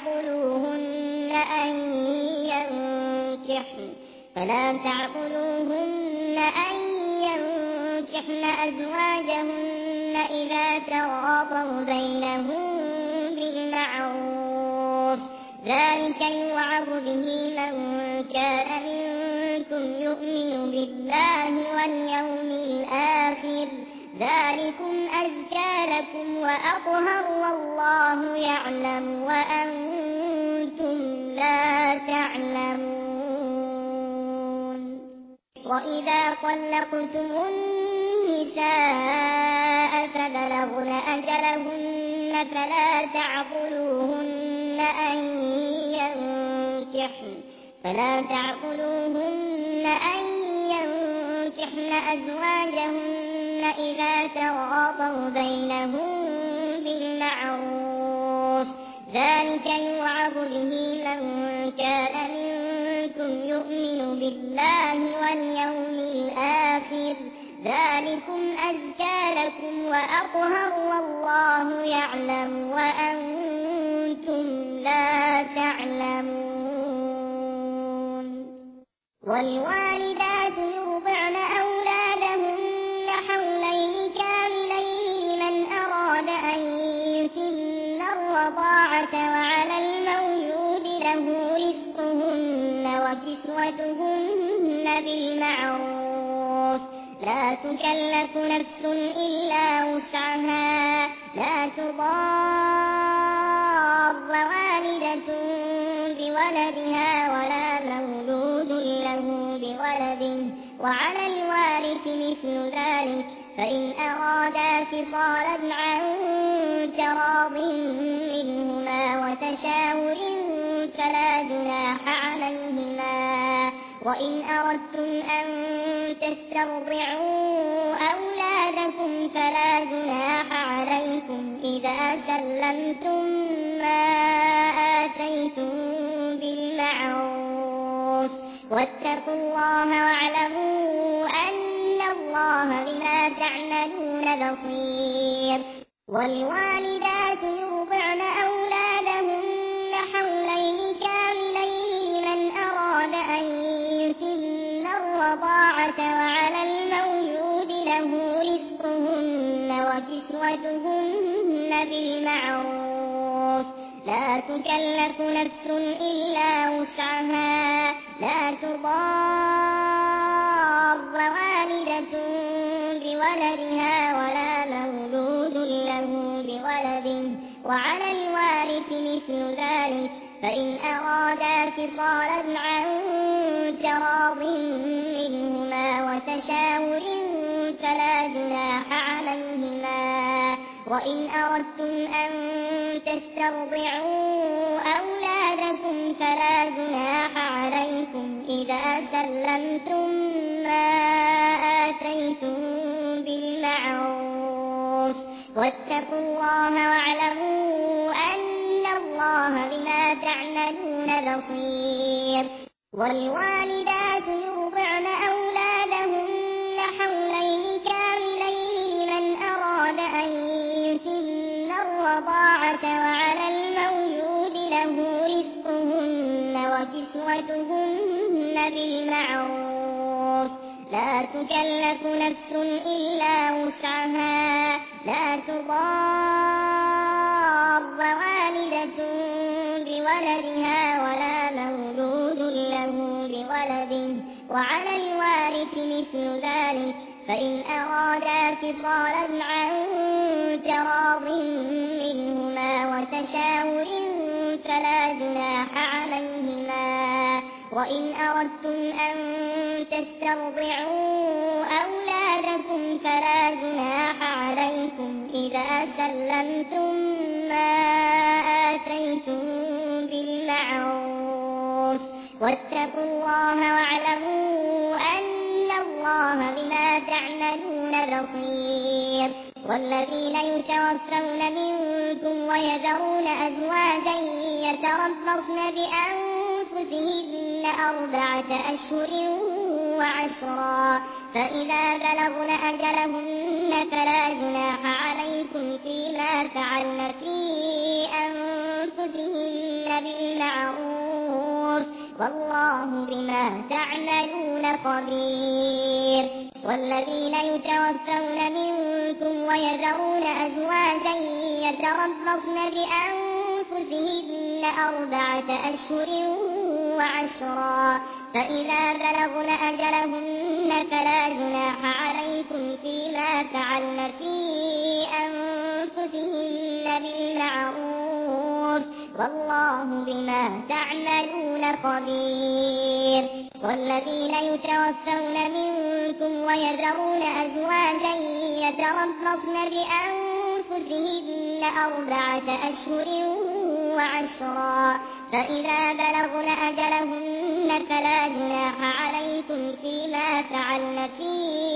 A: تعقلوهن أن ينكحن أزواجهن إذا تراضوا بينهم بالمعروف ذلك يوعظ به من كان منكم يؤمن بالله واليوم الآخر ذلكم أزكى لكم وأطهر والله يعلم وأنتم لا تعلمون. وإذا طلقتم النساء فبلغن أجلهن فلا تعقلوهن أن ينكحن أزواجهن إذا تراضوا بينهم بالمعروف ذلك يوعظ به من كان منكم يؤمن بالله واليوم الآخر ذلكم أزكى لكم وأطهر والله يعلم وأنتم لا تعلمون. والوالدات يرضعن أولادهن حولين كاملين لمن أراد أن يتم الرضاعة وعلى المولود له رزقهن وكسوتهن بالمعروف لا تكلف نفس إلا وسعها لا تضار والدة بولدها ولا مولود له بولده وعلى الوارث مثل ذلك فإن أرادا فصالا عن تراض منهما وتشاور فلا جناح عليهما. وإن أردتم أن تسترضعوا أولادكم فلا جناح عليكم إذا سلمتم ما آتيتم بالمعروف واتقوا الله واعلموا أن الله بما تعملون بصير. والوالدات يرضعن أولادهن حولين كاملين لمن أراد أن يتم الرضاعة وعلى المولود له رزقهن وكسوتهن بالمعروف لا لا تكلف نفس إلا وسعها لا تضار والدة بولدها ولا مولود له بولده وعلى الوارث مثل ذلك فإن أرادا فصالا عن تراض منهما وتشاور فلا جناح عليهما وإن أردتم أن تسترضعوا أولادكم فلا جناح عليكم إذا سلمتم ما آتيتم بالمعروف واتقوا الله واعلموا أن الله بما تعملون بصير والوالدات يرضعن أولادهن حولين كاملين لمن أراد أن يتم الرضاعة وعلى المولود له رزقهن وكسوتهن بالمعروف لا تكلف نفس إلا وسعها لا تضار والدة بولدها ولا مولود له بولده وعلى الوارث مثل ذلك فإن أرادا فصالا عن تراض منهما وتشاور فلا جناح عليهما وإن أردتم أن تسترضعوا أولادكم فلا جناح عليكم إذا سلمتم ما آتيتم بالمعروف واتقوا الله واعلموا أن الله بما تعملون بصير والذين يتوفون منكم ويذرون أزواجا يتربصن بأنفسهن 4 أشهر وعشرا فإذا بلغن أجلهن فلا جناح عليكم فيما فعلن في أنفسهن بالمعروف والله بما تعملون خبير والذين يتوفون منكم ويذرون أزواجا يتربصن بأنفسهن 4 أشهر وعشرا فإذا بلغن أجلهن فلا جناح عليكم فيما فعلن في أنفسهن بالمعروف والله بما تعملون خبير والذين يتوفون منكم ويذرون أزواجا يتربصن بأنفسهن 4 أشهر وعشرا فإذا بلغن أجلهن فلا جناح عليكم فيما فعلن في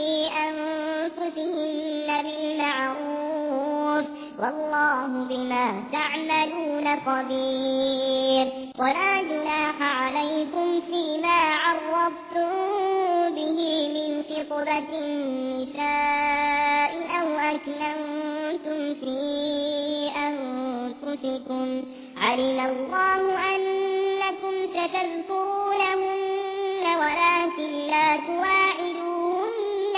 A: أنفسهن بالمعروف والله بما تعملون خبير ولا جناح عليكم فيما عرضتم به من خطبة النساء أو أكننتم في أنفسكم علم الله أنكم ستذكرونهن ولكن لا تواعدوهن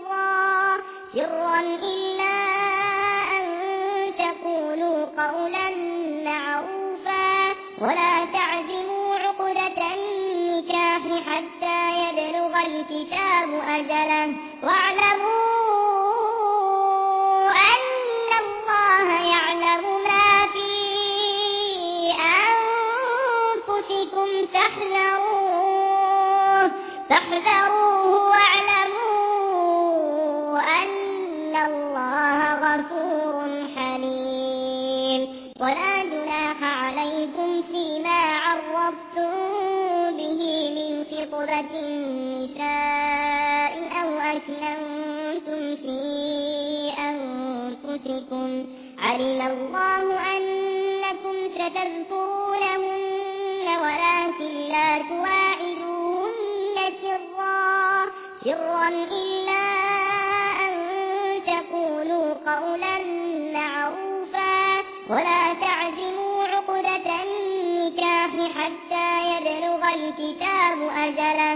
A: سرا إلا أن تقولوا قولا معروفا ولا تعزموا عقدة النكاح حتى يبلغ الكتاب أجله واعلموا أن الله يعلم ما في أنفسكم فاحذروه واعلموا أن الله غفور حليم ولا جناح عليكم فيما عرضتم به من خطبة النساء أو أكننتم في أنفسكم علم الله أنكم ستذكرونهن ولكن لا تواعدوهن سرا إلا أن تقولوا قولا معروفا ولا تعزموا عقدة النكاح حتى يبلغ الكتاب أجله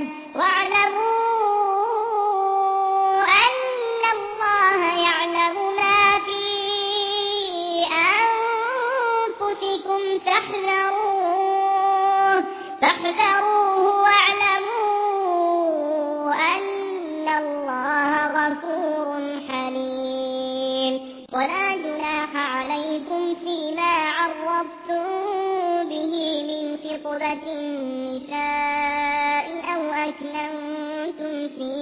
A: واعلموا أن الله يعلم ما في أنفسكم فاحذروه واعلموا أن الله غفور حليم. ولا جناح عليكم فيما عرضتم به من خطبة النساء أو أكننتم في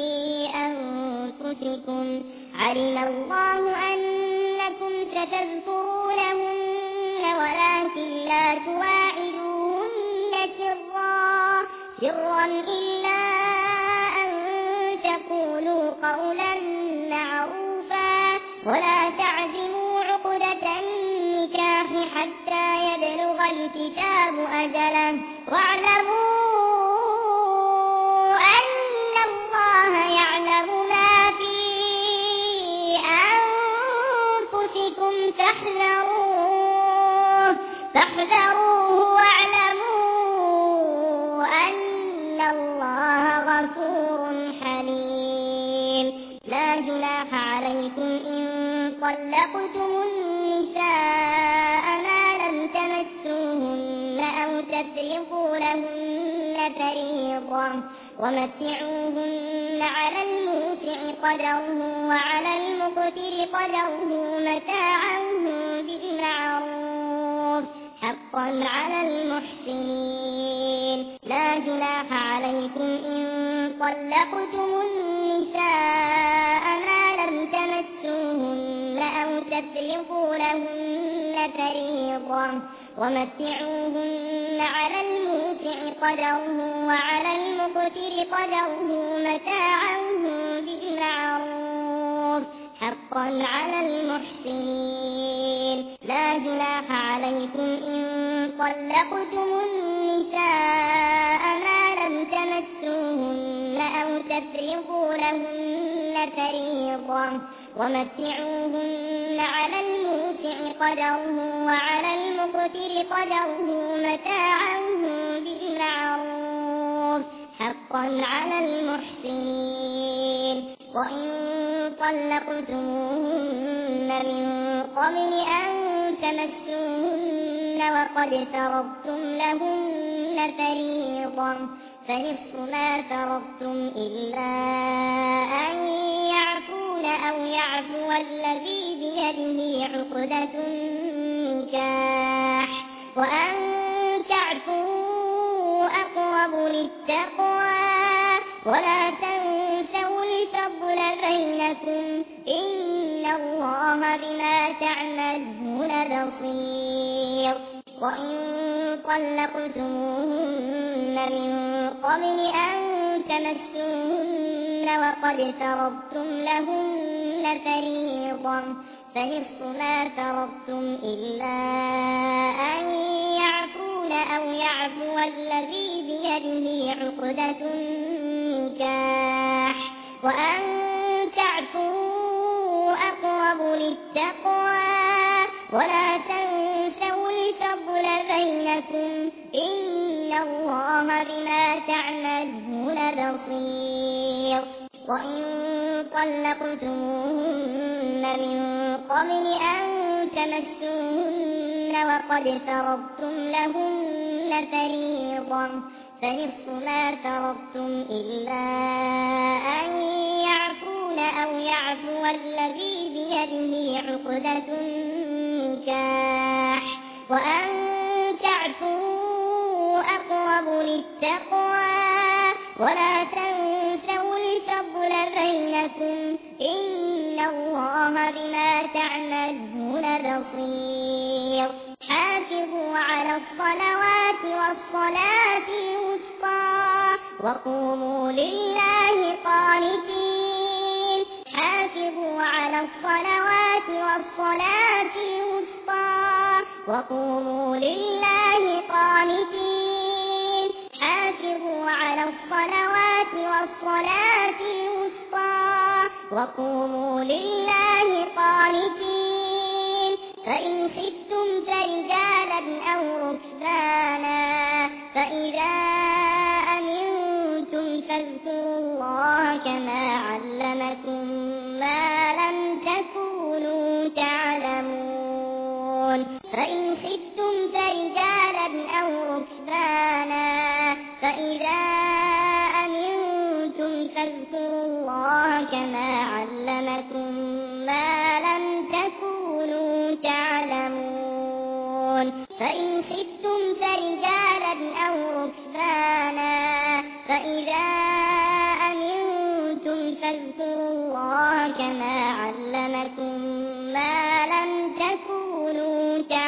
A: أنفسكم. علم الله أنكم ستذكرونهن ولكن لا تواعدوهن سرا إلا أن تقولوا قولا معروفا ولا تعزموا عقدة النكاح حتى يبلغ الكتاب أجله واعلموا أن الله يعلم ما في أنفسكم فاحذروه واعلموا أن الله غفور حليم. لا جناح عليكم إن طلقتم النساء ما لم تمسوهن أو تفرضوا لهن فريضة ومتعوهن على الموسع قدره وعلى المقتر قدره متاعا بالمعروف حقا على المحسنين. لا جناح عليكم إن طلقتم النساء ما لم تمسوهن أو تفرضوا لهن فريضة ومتعوهن على الموسع قدره وعلى المقتر قدره متاعا بالمعروف حقا على المحسنين. لا جناح عليكم إن طلقتم النساء ما لم تمسوهن أو تفرضوا لهن فريضة ومتعوهن على الموسع قدره وعلى المقتر قدره متاعا بالمعروف حقا على المحسنين. وإن طلقتموهن من قبل أن تمسوهن وقد فرضتم لهن فريضة فنصف ما فرضتم إلا أن يعفون أو يعفو الذي بيده عقدة النكاح وأن تعفوا أقرب للتقوى ولا تنسوا الفضل بينكم إن الله بما تعملون بصير. وإن طلقتموهن من قبل أن تمسوهن وقد فرضتم لهن فريضة فنصف ما فرضتم إلا أن يعفون أو يعفو الذي بيده عقدة النكاح وأن تعفوا أقرب للتقوى ولا تنسوا الفضل بينكم إن الله بما تعملون بصير. وإن طلقتموهن من قبل أن تمسوهن وقد فرضتم لهن فريضة فنصف ما فرضتم إلا أن يعفون أو يعفو الذي بيده عقدة النكاح وأن تعفوا أقرب للتقوى ولا تنسوا الفضل بينكم إن الله بما تعملون بصير. حافظوا على الصلوات والصلاة الوسطى وقوموا لله قانتين. حافظوا على الصلوات والصلاة الوسطى وقوموا لله قانتين. حافظوا على الصلوات والصلاة الوسطى وقوموا لله قانتين. فإن خفتم فرجالا أو ركبانا فإذا أمنتم فاذكروا الله كما علمكم ما لم تكونوا تعلمون. فإن خفتم فرجالا فاذكروا الله كما علمكم ما لم تكونوا تعلمون فإن خفتم فرجالا أو ركبانا فإذا أمنتم فاذكروا الله كما علمكم ما لم تكونوا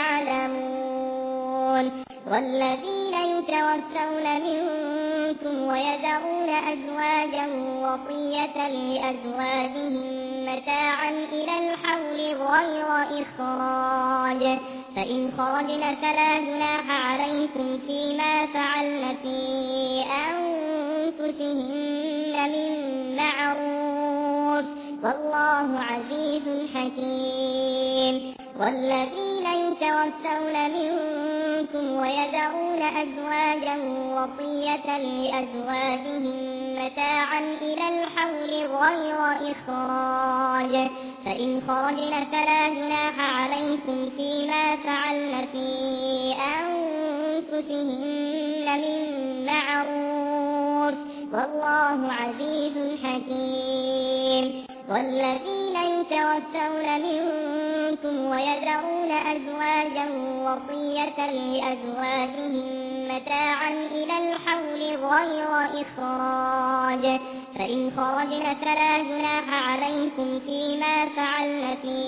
A: تعلمون والذين يتوفون منكم ويذرون أزواجا وصية لأزواجهم متاعا إلى الحول غير إخراج فإن خرجن فلا جناح عليكم فيما فعلن في أنفسهن من معروف والله عزيز حكيم والذين يتوفون منكم ويذرون أزواجا وصية لأزواجهم متاعا إلى الحول غير إخراج فإن خرجن فلا جناح عليكم فيما فعلن في أنفسهن من معروف والله عزيز حكيم والذين يتوفون منكم ويذرون أزواجا وصية لأزواجهم متاعا إلى الحول غير إخراج فإن خرجن فلا جناح عليكم فيما فعلن في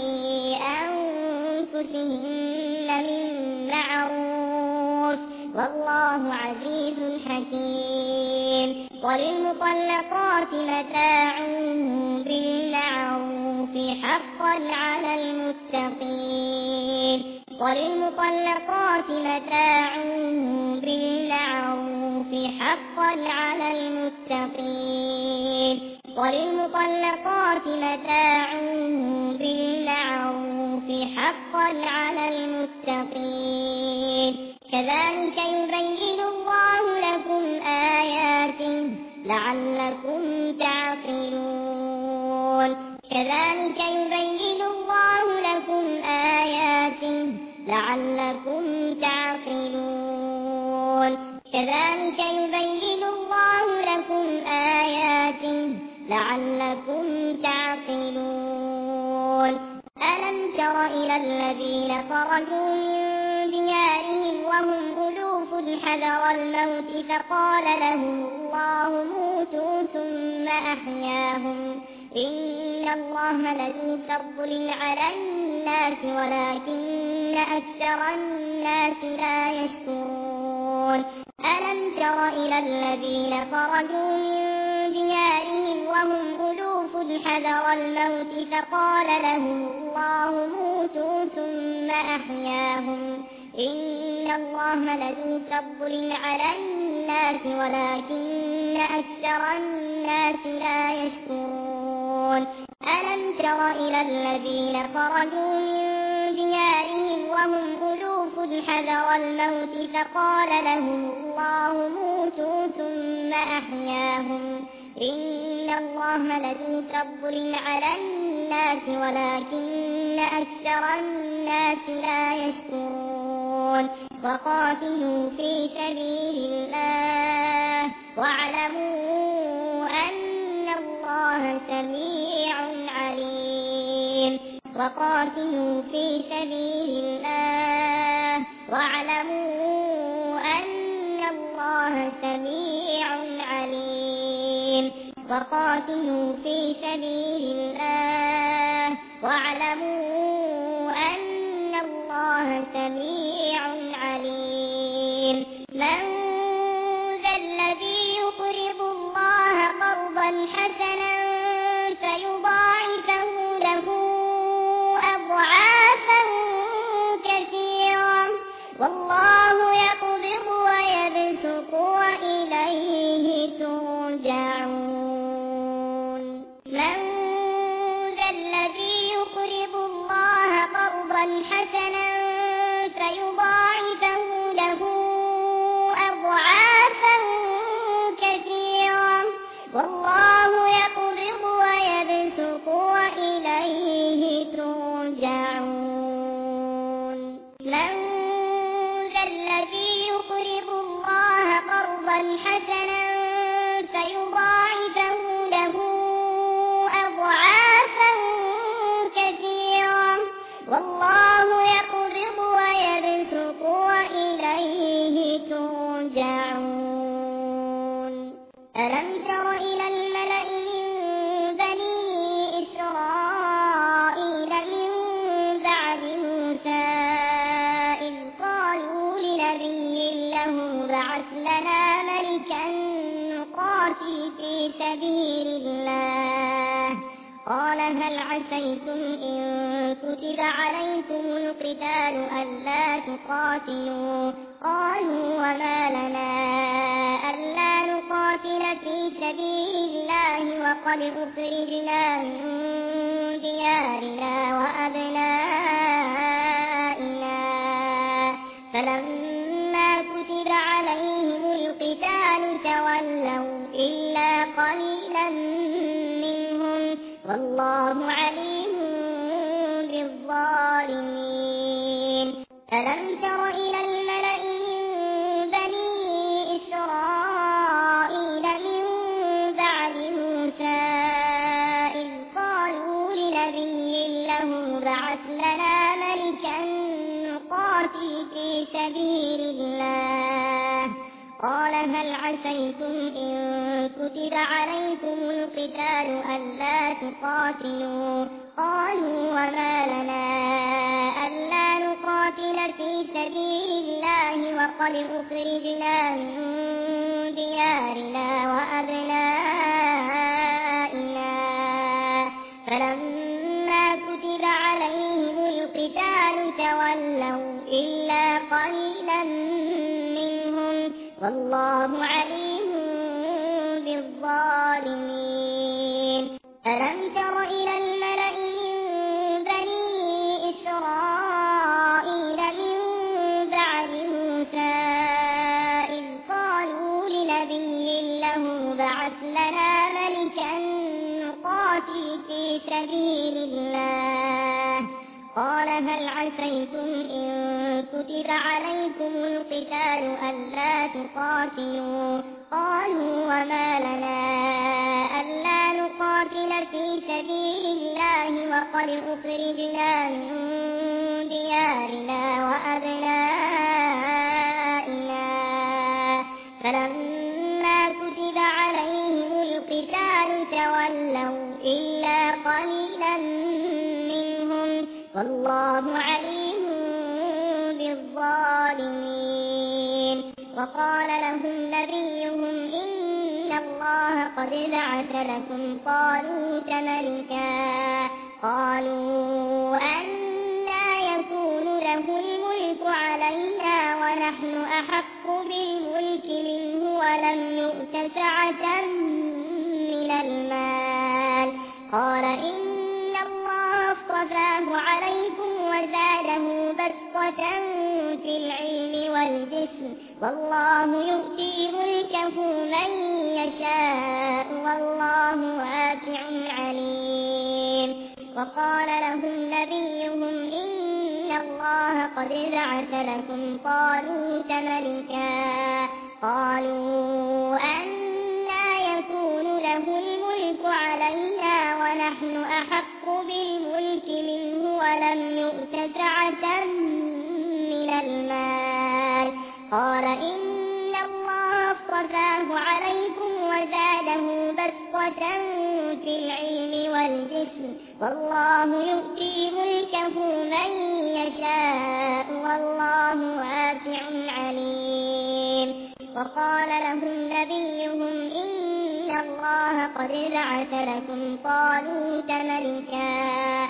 A: أنفسهن من معروف والله عزيز حكيم وللمطلقات متاع بالمعروف حقا على المتقين وللمطلقات متاع بالمعروف حقا على المتقين وللمطلقات متاع بالمعروف حقا على المتقين كذلك يبين الله لكم آياته لعلكم تعقلون كذلك يبين الله لكم آياته لعلكم تعقلون كذلك يبين الله لكم آياته لعلكم تعقلون ألم تر إلى الذين خرجوا من ديارهم وهم ألوف حذر الموت فقال لهم الله موتوا ثم أحياهم إن الله لذو فضل على الناس ولكن أكثر الناس لا يشكرون ألم تر إلى الذين خرجوا من ديارهم وهم ألوف حذر الموت فقال لهم الله موتوا ثم أحياهم إن الله لذو فضل على الناس ولكن أكثر الناس لا يشكرون ألم تر إلى الذين خرجوا من ديارهم وهم ألوف حذر الموت فقال لهم الله موتوا ثم أحياهم إن الله لذو فضل على الناس ولكن أكثر الناس لا يشكرون وقاتلوا في سبيل الله واعلموا أن الله سميع عليم وقاتلوا في سبيل الله واعلموا أن الله سميع عليم وقاتلوا في سبيل الله واعلموا أن الله سميع عليم من ذا الذي يقرض الله قرضا حسنا فيضاعفه له أضعافا كثيرا والله يقبض ويبسط وإليه ترجعون من ذا الذي يقرض الله قرضا حسنا فيضاعفه له أضعافا كثيرا والله يقبض ويبسط وإليه ترجعون من ذا الذي يقرض الله قرضا حسنا فيضاعفه تر إلى الملأ من بني إسرائيل من بعد موسى إذ قالوا لنبي له ابعث لنا ملكا نقاتل في سبيل الله قال هل عسيتم إن كتب عليكم القتال ألا تقاتلوا قالوا وما لنا ألا نقاتل في سبيل الله وقد أخرجنا من ديارنا وأبنائنا فلما كتب عليهم القتال تولوا إلا قليلا منهم والله عليم بالظالمين ألم تر إلى الملأ من بني إسرائيل من بعد موسى إذ قالوا لنبي له ابعث لنا ملكا نقاتل في سبيل الله قال هل عسيتم إن كتب عليكم القتال ألا تقاتلوا قالوا وما لنا ألا نقاتل في سبيل الله وقد أخرجنا من ديارنا وأبنائنا فلما كتب عليهم القتال تولوا إلا قليلا منهم والله عليم بالظالمين ألم تر إلى الملأ من بني إسرائيل من بعد موسى إذ قالوا لنبي له ابعث لنا ملكا نقاتل في سبيل الله قال هل عسيتم إن كتب عليكم القتال ألا تقاتلوا قالوا وما لنا ألا نقاتل في سبيل الله وقد أخرجنا من ديارنا وأبنائنا فلما كتب عليهم القتال تولوا إلا قليلا منهم والله عليم بالظالمين وقال لهم نبيهم إن الله قد بعث لكم طالوت ملكا قالوا أنى يكون له الملك علينا ونحن أحق بالملك منه ولم يؤت سعة من المال قال إن الله اصطفاه عليكم وزاده بسطة في العلم والجسم والله يؤتي ملكه من يشاء والله واسع عليم وقال لهم نبيهم إن الله قد بعث لكم طالوت ملكا قالوا أنى يكون له الملك علينا ونحن أحق بالملك منه ولم يؤت سعة من المال قال إن الله اصطفاه عليكم وزاده بسطة في العلم والجسم والله يؤتي ملكه من يشاء والله واسع عليم وقال لهم نبيهم إن الله قد بعث لكم طالوت ملكا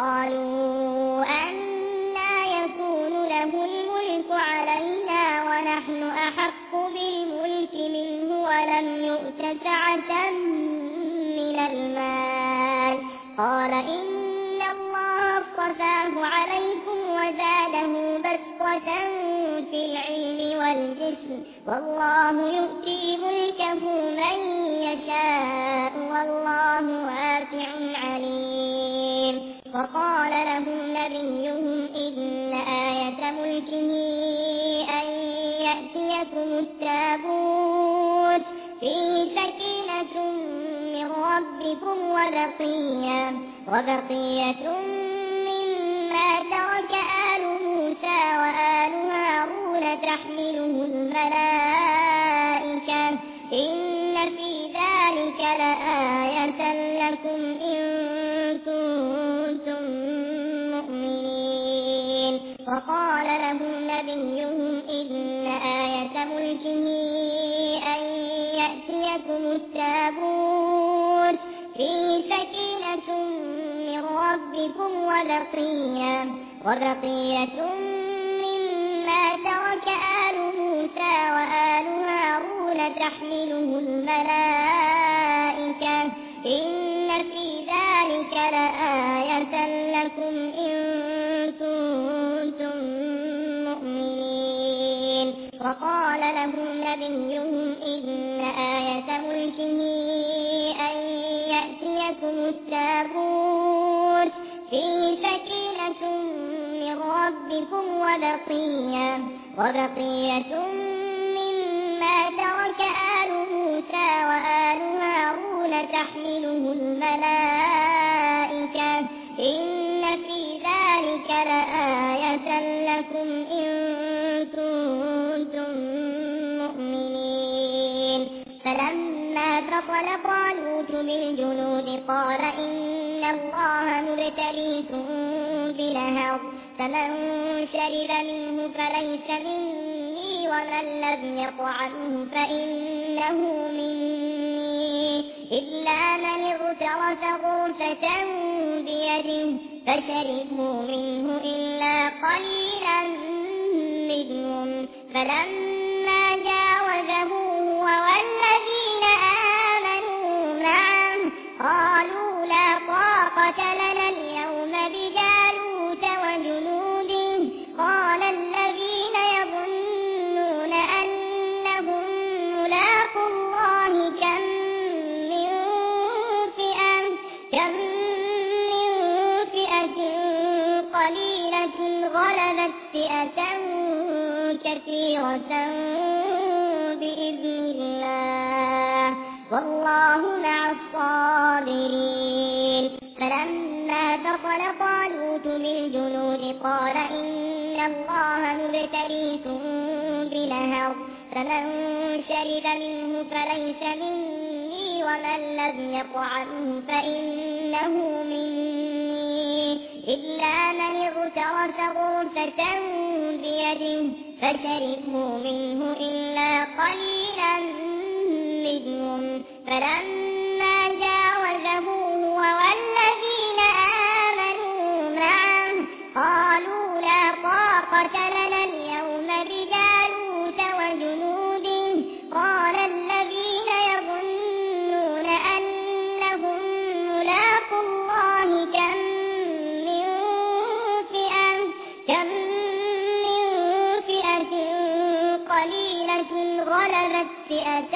A: قالوا أنى يكون له الملك علينا ونحن أحق بالملك منه ولم يؤت سعة من المال قال إن الله اصطفاه عليكم وزاده بسطة في العلم والجسم والله يؤتي ملكه من يشاء والله واسع عليم وقال لهم نبيهم إن آية ملكه أن يأتيكم التابوت فيه سكينة من ربكم وبقية مما ترك آل موسى وآل هارون تحمله الملائكة إن في ذلك ذلك لآية لكم إن كنتم مؤمنين. وقال لهم نبيهم إن آية ملكه أن يأتيكم التابوت فيه سكينة من ربكم وبقية مما ترك آل موسى وآل هارون تحمله الملائكة إن في ذلك لآية لكم إن كنتم مؤمنين. وقال لهم نبيهم إن آية ملكه أن يأتيكم التابوت فيه سكينة من ربكم وبقية مما ترك آل موسى وآل هارون تحمله الملائكة إن في ذلك لآية لكم إن كنتم مؤمنين. فلما فصل طالوت بالجنود قال إن الله مبتليكم بنهر فمن شرب منه فليس مني ومن لم يطعمه فإنه مني إلا من اغترف غرفة بيده فشربوا منه إلا قليلا منهم. فلما جاوزه هو والذين آمنوا معه قالوا لا طاقة لنا اليوم بجالوت وجنوده. قال الذين يظنون أنهم ملاقو الله كم من فئة قليلة غلبت فئة كثيرة بإذن الله والله مع الصابرين. فلما فصل طالوت بالجنود قال إن الله مبتليكم بنهر فمن شرب منه فليس مني ومن لم يطعمه فإنه مني إلا من اغترف غرفة بيده فشربوا منه إلا قليلا منهم. فلما جاوزه هو والذين آمنوا معه قالوا لا طاقة لنا اليوم بجالوت وجنوده. قال الذين يظنون أنهم ملاقو الله كم من فئة قليلة غلبت فئة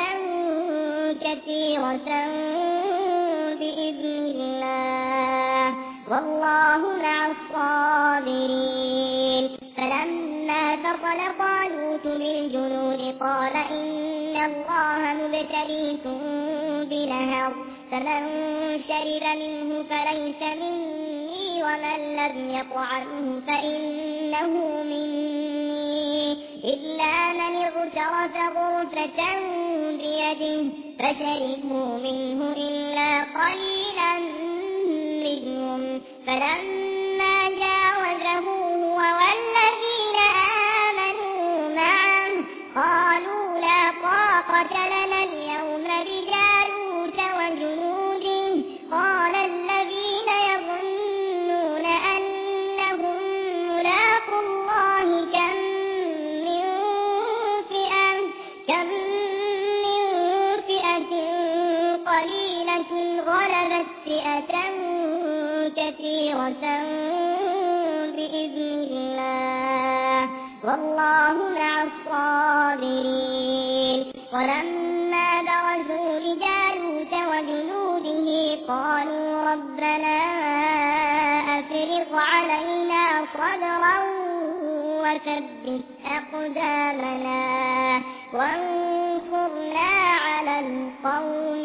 A: كثيرة بإذن الله والله مع الصابرين. فلما فصل طالوت بالجنود قال إن الله مبتليكم بنهر فمن شرب منه فليس مني ومن لم يطعمه فإنه مني إلا من اغترف غرفة بيده فشربوا منه إلا قليلا منهم. فلما جاوزه هو والذين آمنوا معه قالوا لا طاقة لنا اليوم بجالوت وجنوده. قال الذين يظنون أنهم ملاقو الله كم من فئة قليلة غلبت فئة كثيرة بإذن الله والله مع الصابرين. ولما برزوا لجالوت وجنوده قالوا ربنا أفرغ علينا صبرا وثبت أقدامنا وانصرنا على القوم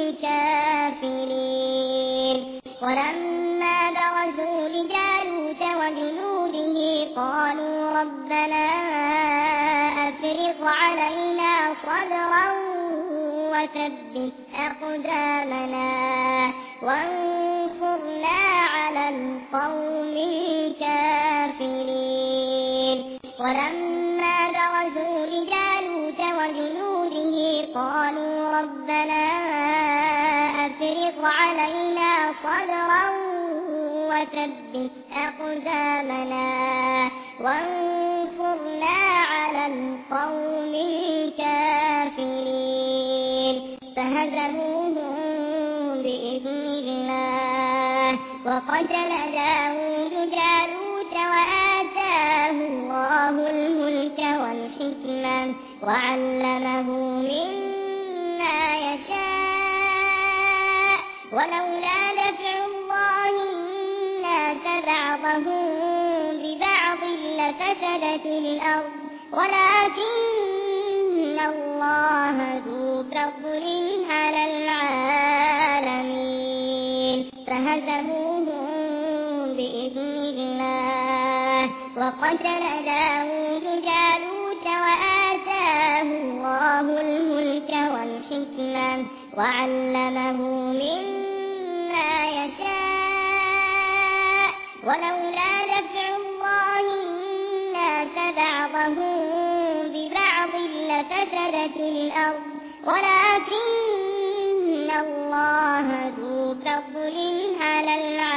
A: الكافرين. ولما برزوا لجالوت وجنوده قالوا ربنا أفرغ علينا صبرا وثبت أقدامنا وانصرنا على القوم الكافرين. ولما برزوا لجالوت وجنوده قالوا ربنا أفرغ علينا صبرا وثبت أقدامنا وانصرنا على القوم الكافرين. فهزموهم بإذن الله وقتل داود جالوت وآتاه الله الملك والحكمة وعلمه مما يشاء. ولولا دفع الله الناس بعضهم ببعض لفسدت الأرض ولكن الله ذو فضل على العالمين. فهزموهم بإذن الله وقتل داود جالوت وآتاه الله الملك والحكمة وعلمه مما يشاء. ولولا دفع الله الناس بعضهم ببعض لفسدت الأرض ولكن الله ذو فضل على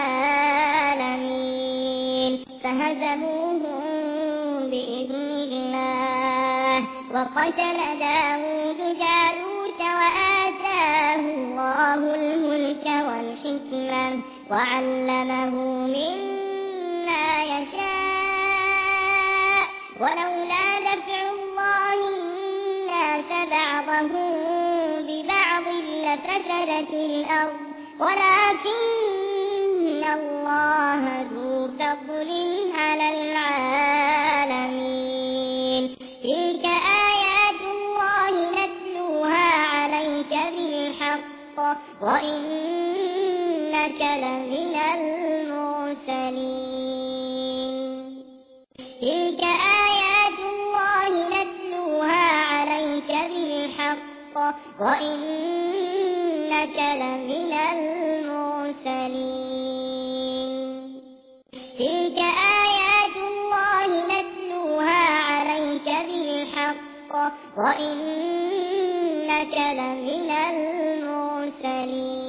A: العالمين. فهزموهم بإذن الله وقتل داود جالوت وآتاه الله الملك والحكمة وعلمه مما يشاء. ولولا دفع الله الناس بعضهم ببعض لفسدت الأرض ولكن الله ذو فضل على العالمين. تلك آيات الله نتلوها عليك بالحق وإنك لمن المرسلين. تلك آيات الله نتلوها عليك بالحق وإنك لمن المرسلين. تلك آيات الله نتلوها عليك بالحق وإنك لمن المرسلين.